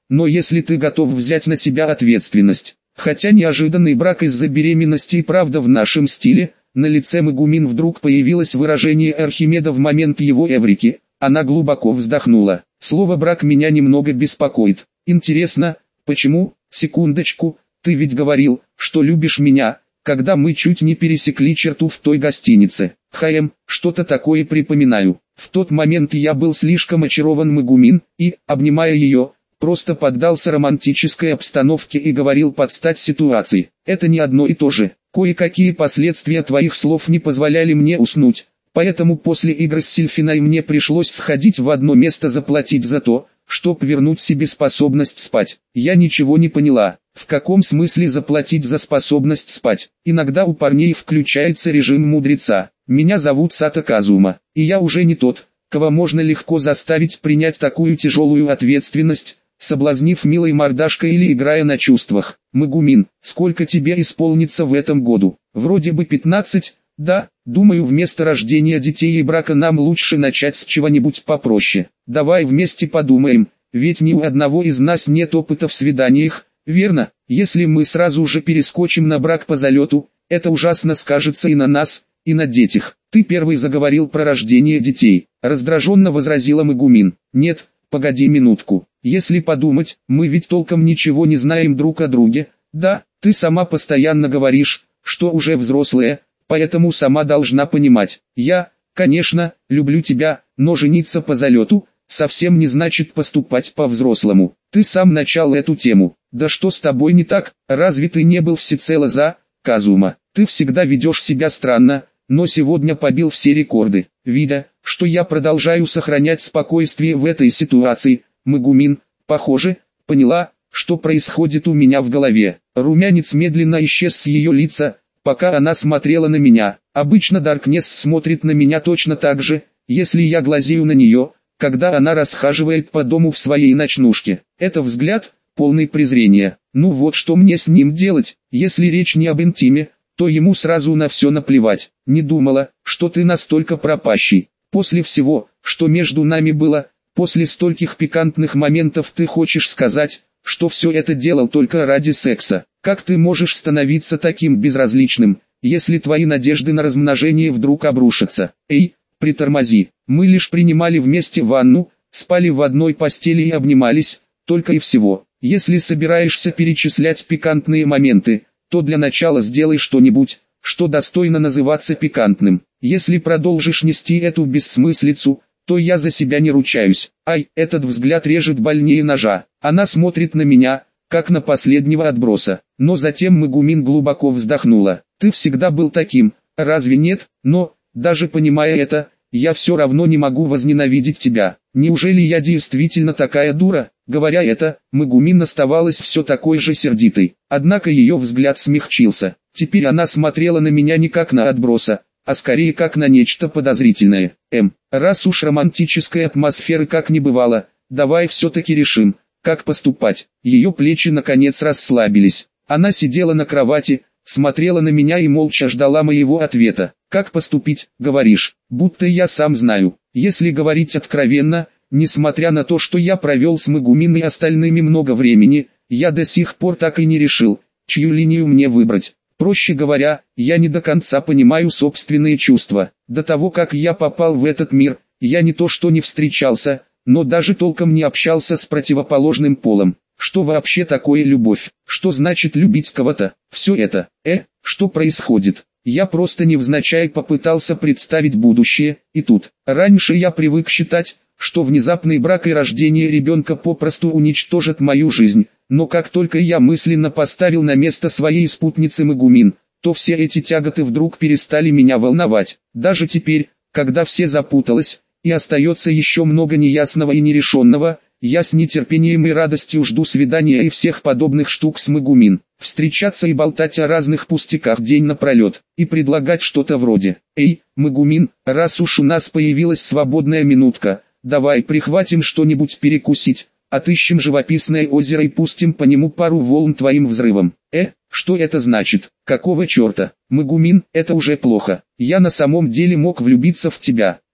но если ты готов взять на себя ответственность. Хотя неожиданный брак из-за беременности и правда в нашем стиле, на лице Магумин вдруг появилось выражение Архимеда в момент его эврики. Она глубоко вздохнула. Слово «брак» меня немного беспокоит. Интересно, почему? Секундочку, ты ведь говорил, что любишь меня, когда мы чуть не пересекли черту в той гостинице. Что-то такое припоминаю. В тот момент я был слишком очарован Магумин, и, обнимая ее, просто поддался романтической обстановке и говорил под стать ситуации. Это не одно и то же. Кое-какие последствия твоих слов не позволяли мне уснуть, поэтому после игры с Сильфиной мне пришлось сходить в одно место заплатить за то, чтоб вернуть себе способность спать. Я ничего не поняла. В каком смысле заплатить за способность спать? Иногда у парней включается режим мудреца. Меня зовут Сато Казума, и я уже не тот, кого можно легко заставить принять такую тяжелую ответственность, соблазнив милой мордашкой или играя на чувствах. Магумин, сколько тебе исполнится в этом году? Вроде бы 15, да? Думаю, вместо рождения детей и брака нам лучше начать с чего-нибудь попроще. Давай вместе подумаем, ведь ни у одного из нас нет опыта в свиданиях, верно? Если мы сразу же перескочим на брак по залету, это ужасно скажется и на нас, и на детях. Ты первый заговорил про рождение детей, раздраженно возразила Магумин. Нет, погоди минутку. Если подумать, мы ведь толком ничего не знаем друг о друге. Да, ты сама постоянно говоришь, что уже взрослая, поэтому сама должна понимать. Я, конечно, люблю тебя, но жениться по залету совсем не значит поступать по-взрослому. Ты сам начал эту тему. Да что с тобой не так? Разве ты не был всецело за, Казума? Ты всегда ведешь себя странно, но сегодня побил все рекорды. Видя, что я продолжаю сохранять спокойствие в этой ситуации, Магумин, похоже, поняла, что происходит у меня в голове. Румянец медленно исчез с ее лица, пока она смотрела на меня. Обычно Даркнесс смотрит на меня точно так же, если я глазею на нее, когда она расхаживает по дому в своей ночнушке. Это взгляд, полный презрения. Ну вот что мне с ним делать, если речь не об интиме, то ему сразу на все наплевать. Не думала, что ты настолько пропащий. После всего, что между нами было, после стольких пикантных моментов ты хочешь сказать, что все это делал только ради секса. Как ты можешь становиться таким безразличным, если твои надежды на размножение вдруг обрушатся? Эй, притормози. Мы лишь принимали вместе ванну, спали в одной постели и обнимались, только и всего. Если собираешься перечислять пикантные моменты, то для начала сделай что-нибудь, что достойно называться пикантным. Если продолжишь нести эту бессмыслицу, то я за себя не ручаюсь. Ай, этот взгляд режет больнее ножа. Она смотрит на меня, как на последнего отброса. Но затем Магумин глубоко вздохнула. Ты всегда был таким, разве нет? Но, даже понимая это, я все равно не могу возненавидеть тебя. Неужели я действительно такая дура? Говоря это, Магумин оставалась все такой же сердитой. Однако ее взгляд смягчился. Теперь она смотрела на меня не как на отброса, а скорее как на нечто подозрительное. Раз уж романтической атмосферы как не бывало, давай все-таки решим, как поступать. Ее плечи наконец расслабились. Она сидела на кровати, смотрела на меня и молча ждала моего ответа. Как поступить, говоришь, будто я сам знаю. Если говорить откровенно, несмотря на то, что я провел с Магумин и остальными много времени, я до сих пор так и не решил, чью линию мне выбрать. Проще говоря, я не до конца понимаю собственные чувства. До того, как я попал в этот мир, я не то что не встречался, но даже толком не общался с противоположным полом. Что вообще такое любовь? Что значит любить кого-то? Все это, что происходит? Я просто невзначай попытался представить будущее, и тут. Раньше я привык считать, что внезапный брак и рождение ребенка попросту уничтожат мою жизнь, но как только я мысленно поставил на место своей спутницы Магумин, то все эти тяготы вдруг перестали меня волновать. Даже теперь, когда все запуталось, и остается еще много неясного и нерешенного, я с нетерпением и радостью жду свидания и всех подобных штук с Магумин. Встречаться и болтать о разных пустяках день напролет, и предлагать что-то вроде: «Эй, Магумин, раз уж у нас появилась свободная минутка, давай прихватим что-нибудь перекусить, отыщем живописное озеро и пустим по нему пару волн твоим взрывом». Что это значит? Какого черта? Магумин, это уже плохо. Я на самом деле мог влюбиться в тебя.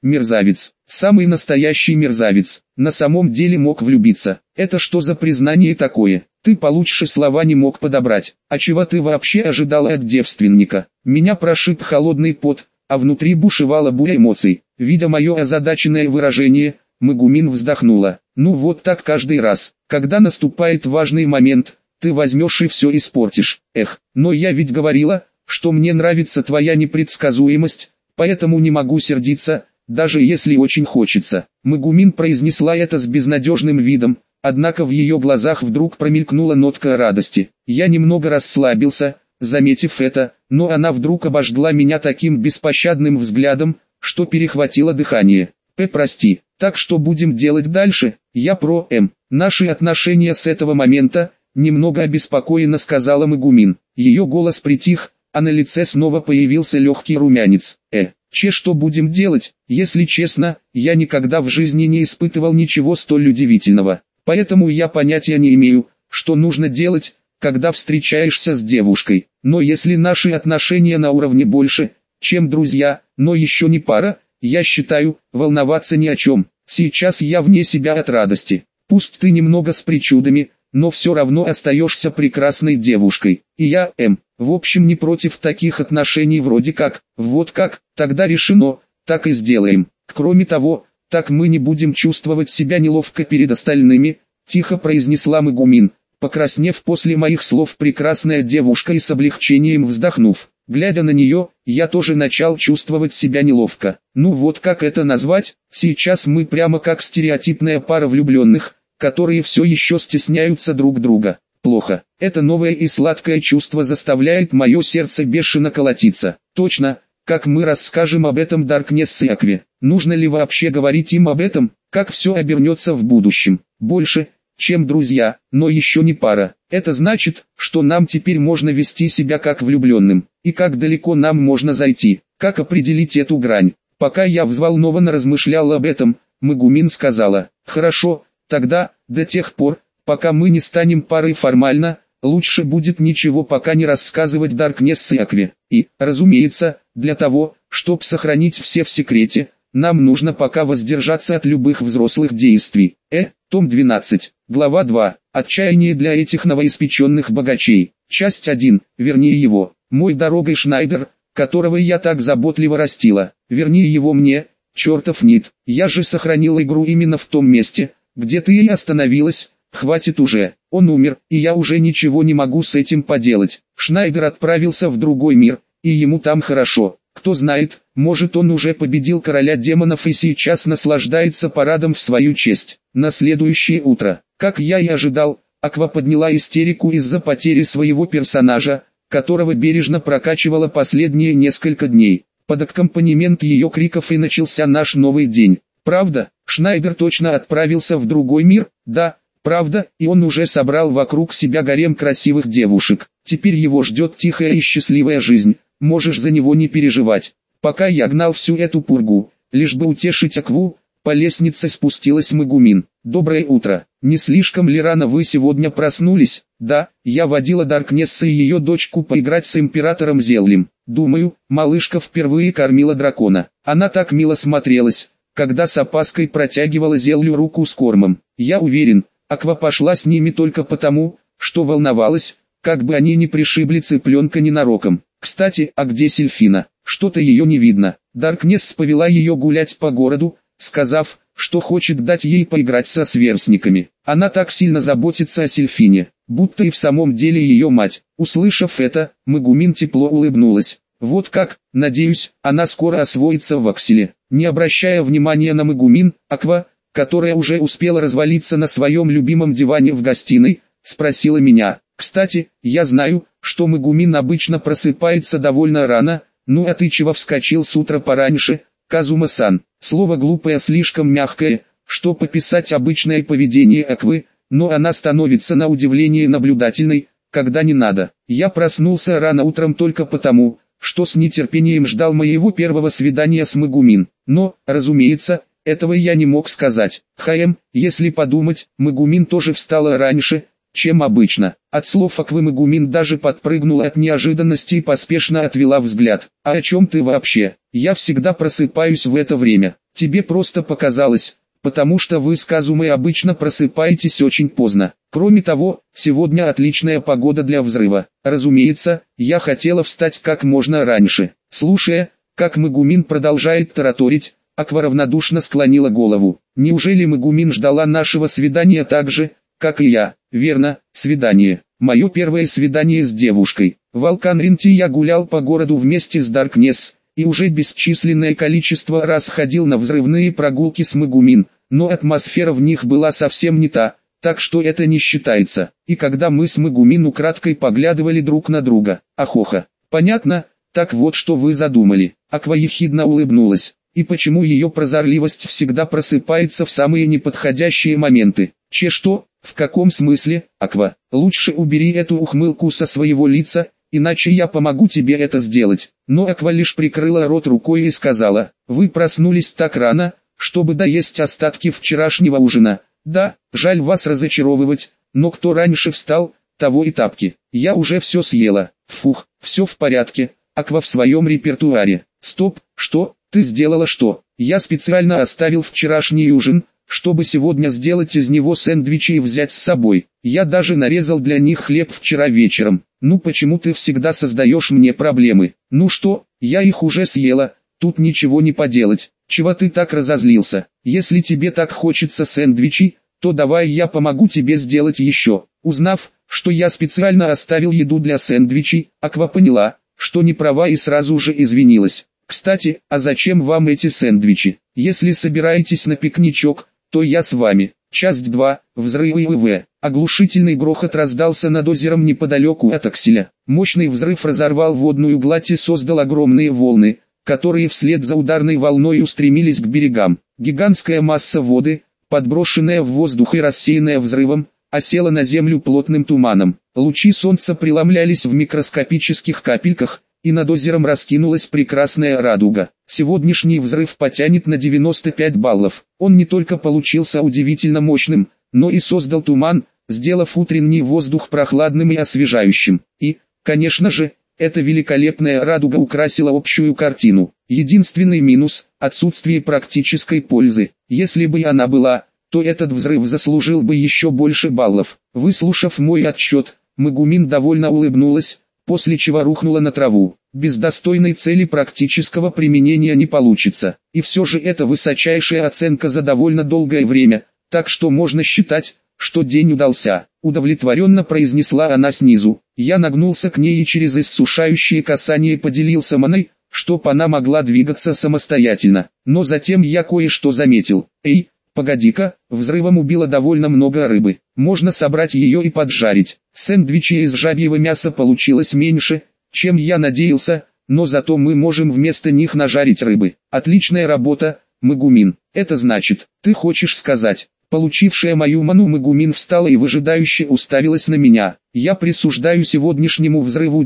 мерзавец, самый настоящий мерзавец, на самом деле мог влюбиться. Это что за признание такое? Ты получше слова не мог подобрать. А чего ты вообще ожидала от девственника? Меня прошиб холодный пот, а внутри бушевала буря эмоций. Видя мое озадаченное выражение, Магумин вздохнула. Ну вот так каждый раз, когда наступает важный момент, ты возьмешь и все испортишь. Эх, но я ведь говорила, что мне нравится твоя непредсказуемость, поэтому не могу сердиться, даже если очень хочется. Магумин произнесла это с безнадежным видом, однако в ее глазах вдруг промелькнула нотка радости. Я немного расслабился, заметив это, но она вдруг обожгла меня таким беспощадным взглядом, что перехватило дыхание. Прости, так что будем делать дальше? Я про наши отношения с этого момента, немного обеспокоенно сказала Магумин. Ее голос притих, а на лице снова появился легкий румянец. Что будем делать? Если честно, я никогда в жизни не испытывал ничего столь удивительного. Поэтому я понятия не имею, что нужно делать, когда встречаешься с девушкой. Но если наши отношения на уровне больше, чем друзья, но еще не пара, я считаю, волноваться ни о чем. Сейчас я вне себя от радости. Пусть ты немного с причудами, но все равно остаешься прекрасной девушкой. И я, в общем, не против таких отношений вроде как. Вот как, тогда решено, так и сделаем. Кроме того, так мы не будем чувствовать себя неловко перед остальными, тихо произнесла Магумин, покраснев после моих слов прекрасная девушка и с облегчением вздохнув. Глядя на нее, я тоже начал чувствовать себя неловко. Ну вот как это назвать? Сейчас мы прямо как стереотипная пара влюбленных, которые все еще стесняются друг друга. Плохо. Это новое и сладкое чувство заставляет мое сердце бешено колотиться. Точно, как мы расскажем об этом Даркнесс и Акве? Нужно ли вообще говорить им об этом, как все обернется в будущем? Больше, чем друзья, но еще не пара. Это значит, что нам теперь можно вести себя как влюбленным. И как далеко нам можно зайти? Как определить эту грань? Пока я взволнованно размышлял об этом, Магумин сказала: хорошо, тогда, до тех пор, пока мы не станем парой формально, лучше будет ничего пока не рассказывать Даркнесс и Акве. И, разумеется, для того, чтобы сохранить все в секрете, нам нужно пока воздержаться от любых взрослых действий. Том 12, глава 2. Отчаяние для этих новоиспеченных богачей. Часть 1, вернее его, мой дорогой Шнайдер, которого я так заботливо растила. Вернее его мне, чертов Нит. Я же сохранил игру именно в том месте, где ты и остановилась. Хватит уже, он умер, и я уже ничего не могу с этим поделать. Шнайдер отправился в другой мир, и ему там хорошо. Кто знает, может он уже победил короля демонов и сейчас наслаждается парадом в свою честь. На следующее утро, как я и ожидал, Аква подняла истерику из-за потери своего персонажа, которого бережно прокачивала последние несколько дней. Под аккомпанемент ее криков и начался наш новый день. Правда, Шнайдер точно отправился в другой мир? Да, правда, и он уже собрал вокруг себя гарем красивых девушек. Теперь его ждет тихая и счастливая жизнь. Можешь за него не переживать. Пока я гнал всю эту пургу, лишь бы утешить Акву, по лестнице спустилась Магумин. Доброе утро. Не слишком ли рано вы сегодня проснулись? Да, я водила Даркнесса и ее дочку поиграть с императором Зеллем. Думаю, малышка впервые кормила дракона. Она так мило смотрелась, когда с опаской протягивала Зеллю руку с кормом. Я уверен, Аква пошла с ними только потому, что волновалась, как бы они не пришибли цыпленка ненароком. Кстати, а где Сильфина? Что-то ее не видно. Даркнесс повела ее гулять по городу, сказав, что хочет дать ей поиграть со сверстниками. Она так сильно заботится о Сильфине, будто и в самом деле ее мать. Услышав это, Магумин тепло улыбнулась. Вот как, надеюсь, она скоро освоится в Акселе. Не обращая внимания на Магумин, Аква, которая уже успела развалиться на своем любимом диване в гостиной, спросила меня. Кстати, я знаю, что Магумин обычно просыпается довольно рано, ну а ты чего вскочил с утра пораньше, Казума-сан? Слово глупое слишком мягкое, что пописать обычное поведение Аквы, но она становится на удивление наблюдательной, когда не надо. Я проснулся рано утром только потому, что с нетерпением ждал моего первого свидания с Магумин. Но, разумеется, этого я не мог сказать. Если подумать, Магумин тоже встала раньше, чем обычно. От слов Аквы Магумин даже подпрыгнула от неожиданности и поспешно отвела взгляд. «А о чем ты вообще? Я всегда просыпаюсь в это время. Тебе просто показалось, потому что вы с Казумой обычно просыпаетесь очень поздно. Кроме того, сегодня отличная погода для взрыва. Разумеется, я хотела встать как можно раньше». Слушая, как Магумин продолжает тараторить, Аква равнодушно склонила голову. Неужели Магумин ждала нашего свидания так же, как и я? Верно, свидание. Мое первое свидание с девушкой. В Алканринте я гулял по городу вместе с Даркнесс, и уже бесчисленное количество раз ходил на взрывные прогулки с Магумин, но атмосфера в них была совсем не та, так что это не считается. И когда мы с Магумин украдкой поглядывали друг на друга. Ахоха. Понятно, так вот что вы задумали. Аква ехидно улыбнулась. И почему ее прозорливость всегда просыпается в самые неподходящие моменты? Что? В каком смысле, Аква? Лучше убери эту ухмылку со своего лица, иначе я помогу тебе это сделать. Но Аква лишь прикрыла рот рукой и сказала: вы проснулись так рано, чтобы доесть остатки вчерашнего ужина. Да, жаль вас разочаровывать, но кто раньше встал, того и тапки. Я уже все съела. Фух, все в порядке. Аква в своем репертуаре. Стоп, что? Ты сделала что? Я специально оставил вчерашний ужин, чтобы сегодня сделать из него сэндвичи и взять с собой. Я даже нарезал для них хлеб вчера вечером. Ну почему ты всегда создаешь мне проблемы? Ну что, я их уже съела, тут ничего не поделать. Чего ты так разозлился? Если тебе так хочется сэндвичей, то давай я помогу тебе сделать еще. Узнав, что я специально оставил еду для сэндвичей, Аква поняла, что не права и сразу же извинилась. Кстати, а зачем вам эти сэндвичи? Если собираетесь на пикничок, то я с вами. Часть 2. Взрывы ИВ. Оглушительный грохот раздался над озером неподалеку от Акселя. Мощный взрыв разорвал водную гладь и создал огромные волны, которые вслед за ударной волной устремились к берегам. Гигантская масса воды, подброшенная в воздух и рассеянная взрывом, осела на землю плотным туманом. Лучи солнца преломлялись в микроскопических капельках, и над озером раскинулась прекрасная радуга. Сегодняшний взрыв потянет на 95 баллов. Он не только получился удивительно мощным, но и создал туман, сделав утренний воздух прохладным и освежающим. И, конечно же, эта великолепная радуга украсила общую картину. Единственный минус – отсутствие практической пользы. Если бы она была, то этот взрыв заслужил бы еще больше баллов. Выслушав мой отчет, Магумин довольно улыбнулась, после чего рухнула на траву. Без достойной цели практического применения не получится. И все же это высочайшая оценка за довольно долгое время, так что можно считать, что день удался. Удовлетворенно произнесла она снизу. Я нагнулся к ней и через иссушающее касание поделился маной, чтоб она могла двигаться самостоятельно. Но затем я кое-что заметил. Эй, погоди-ка, взрывом убило довольно много рыбы. Можно собрать ее и поджарить. Сэндвичи из жабьего мяса получилось меньше, чем я надеялся, но зато мы можем вместо них нажарить рыбы. Отличная работа, Магумин. Это значит, ты хочешь сказать. Получившая мою ману Магумин встала и выжидающе уставилась на меня. Я присуждаю сегодняшнему взрыву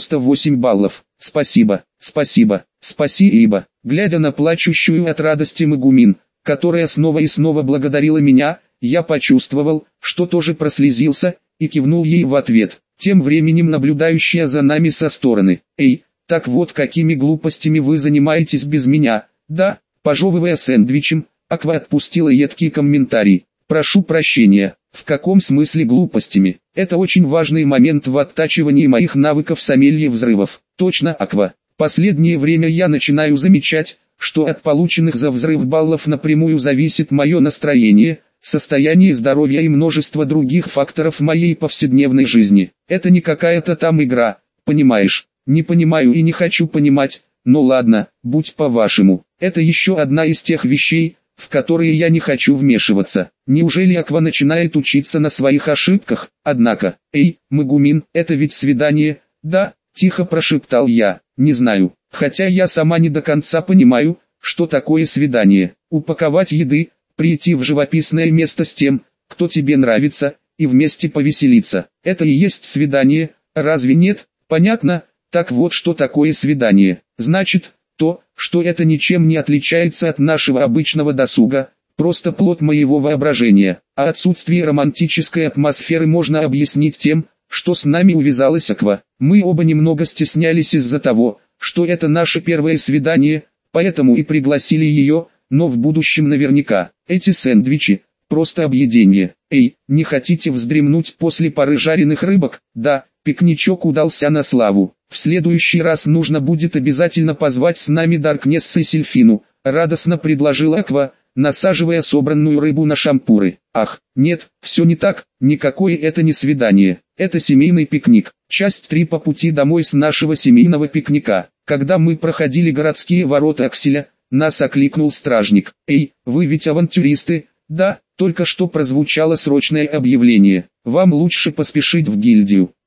98 баллов. Спасибо, спасибо, спасибо. Глядя на плачущую от радости Магумин, которая снова и снова благодарила меня, я почувствовал, что тоже прослезился, и кивнул ей в ответ, тем временем наблюдающая за нами со стороны. Эй, так вот какими глупостями вы занимаетесь без меня, да? Пожевывая сэндвичем, Аква отпустила едкий комментарий. Прошу прощения, в каком смысле глупостями? Это очень важный момент в оттачивании моих навыков сомелье взрывов. Точно, Аква. Последнее время я начинаю замечать, что от полученных за взрыв баллов напрямую зависит мое настроение, состояние здоровья и множество других факторов моей повседневной жизни. Это не какая-то там игра, понимаешь? Не понимаю и не хочу понимать, но ладно, будь по-вашему. Это еще одна из тех вещей, в которые я не хочу вмешиваться. Неужели Аква начинает учиться на своих ошибках? Однако, эй, Магумин, это ведь свидание, да? Тихо прошептал я. Не знаю, хотя я сама не до конца понимаю, что такое свидание. Упаковать еды, прийти в живописное место с тем, кто тебе нравится, и вместе повеселиться. Это и есть свидание, разве нет? Понятно? Так вот что такое свидание. Значит, то, что это ничем не отличается от нашего обычного досуга, просто плод моего воображения. а отсутствие романтической атмосферы можно объяснить тем, что с нами увязалась Аква. Мы оба немного стеснялись из-за того, что это наше первое свидание, поэтому и пригласили ее, но в будущем наверняка. Эти сэндвичи – просто объедение. Эй, не хотите вздремнуть после пары жареных рыбок? Да, пикничок удался на славу. В следующий раз нужно будет обязательно позвать с нами Даркнесса и Сильфину, радостно предложила Аква, насаживая собранную рыбу на шампуры. Ах, нет, все не так, никакое это не свидание, это семейный пикник. Часть 3 по пути домой с нашего семейного пикника. Когда мы проходили городские ворота Акселя, нас окликнул стражник. Эй, вы ведь авантюристы? Да, только что прозвучало срочное объявление. Вам лучше поспешить в гильдию.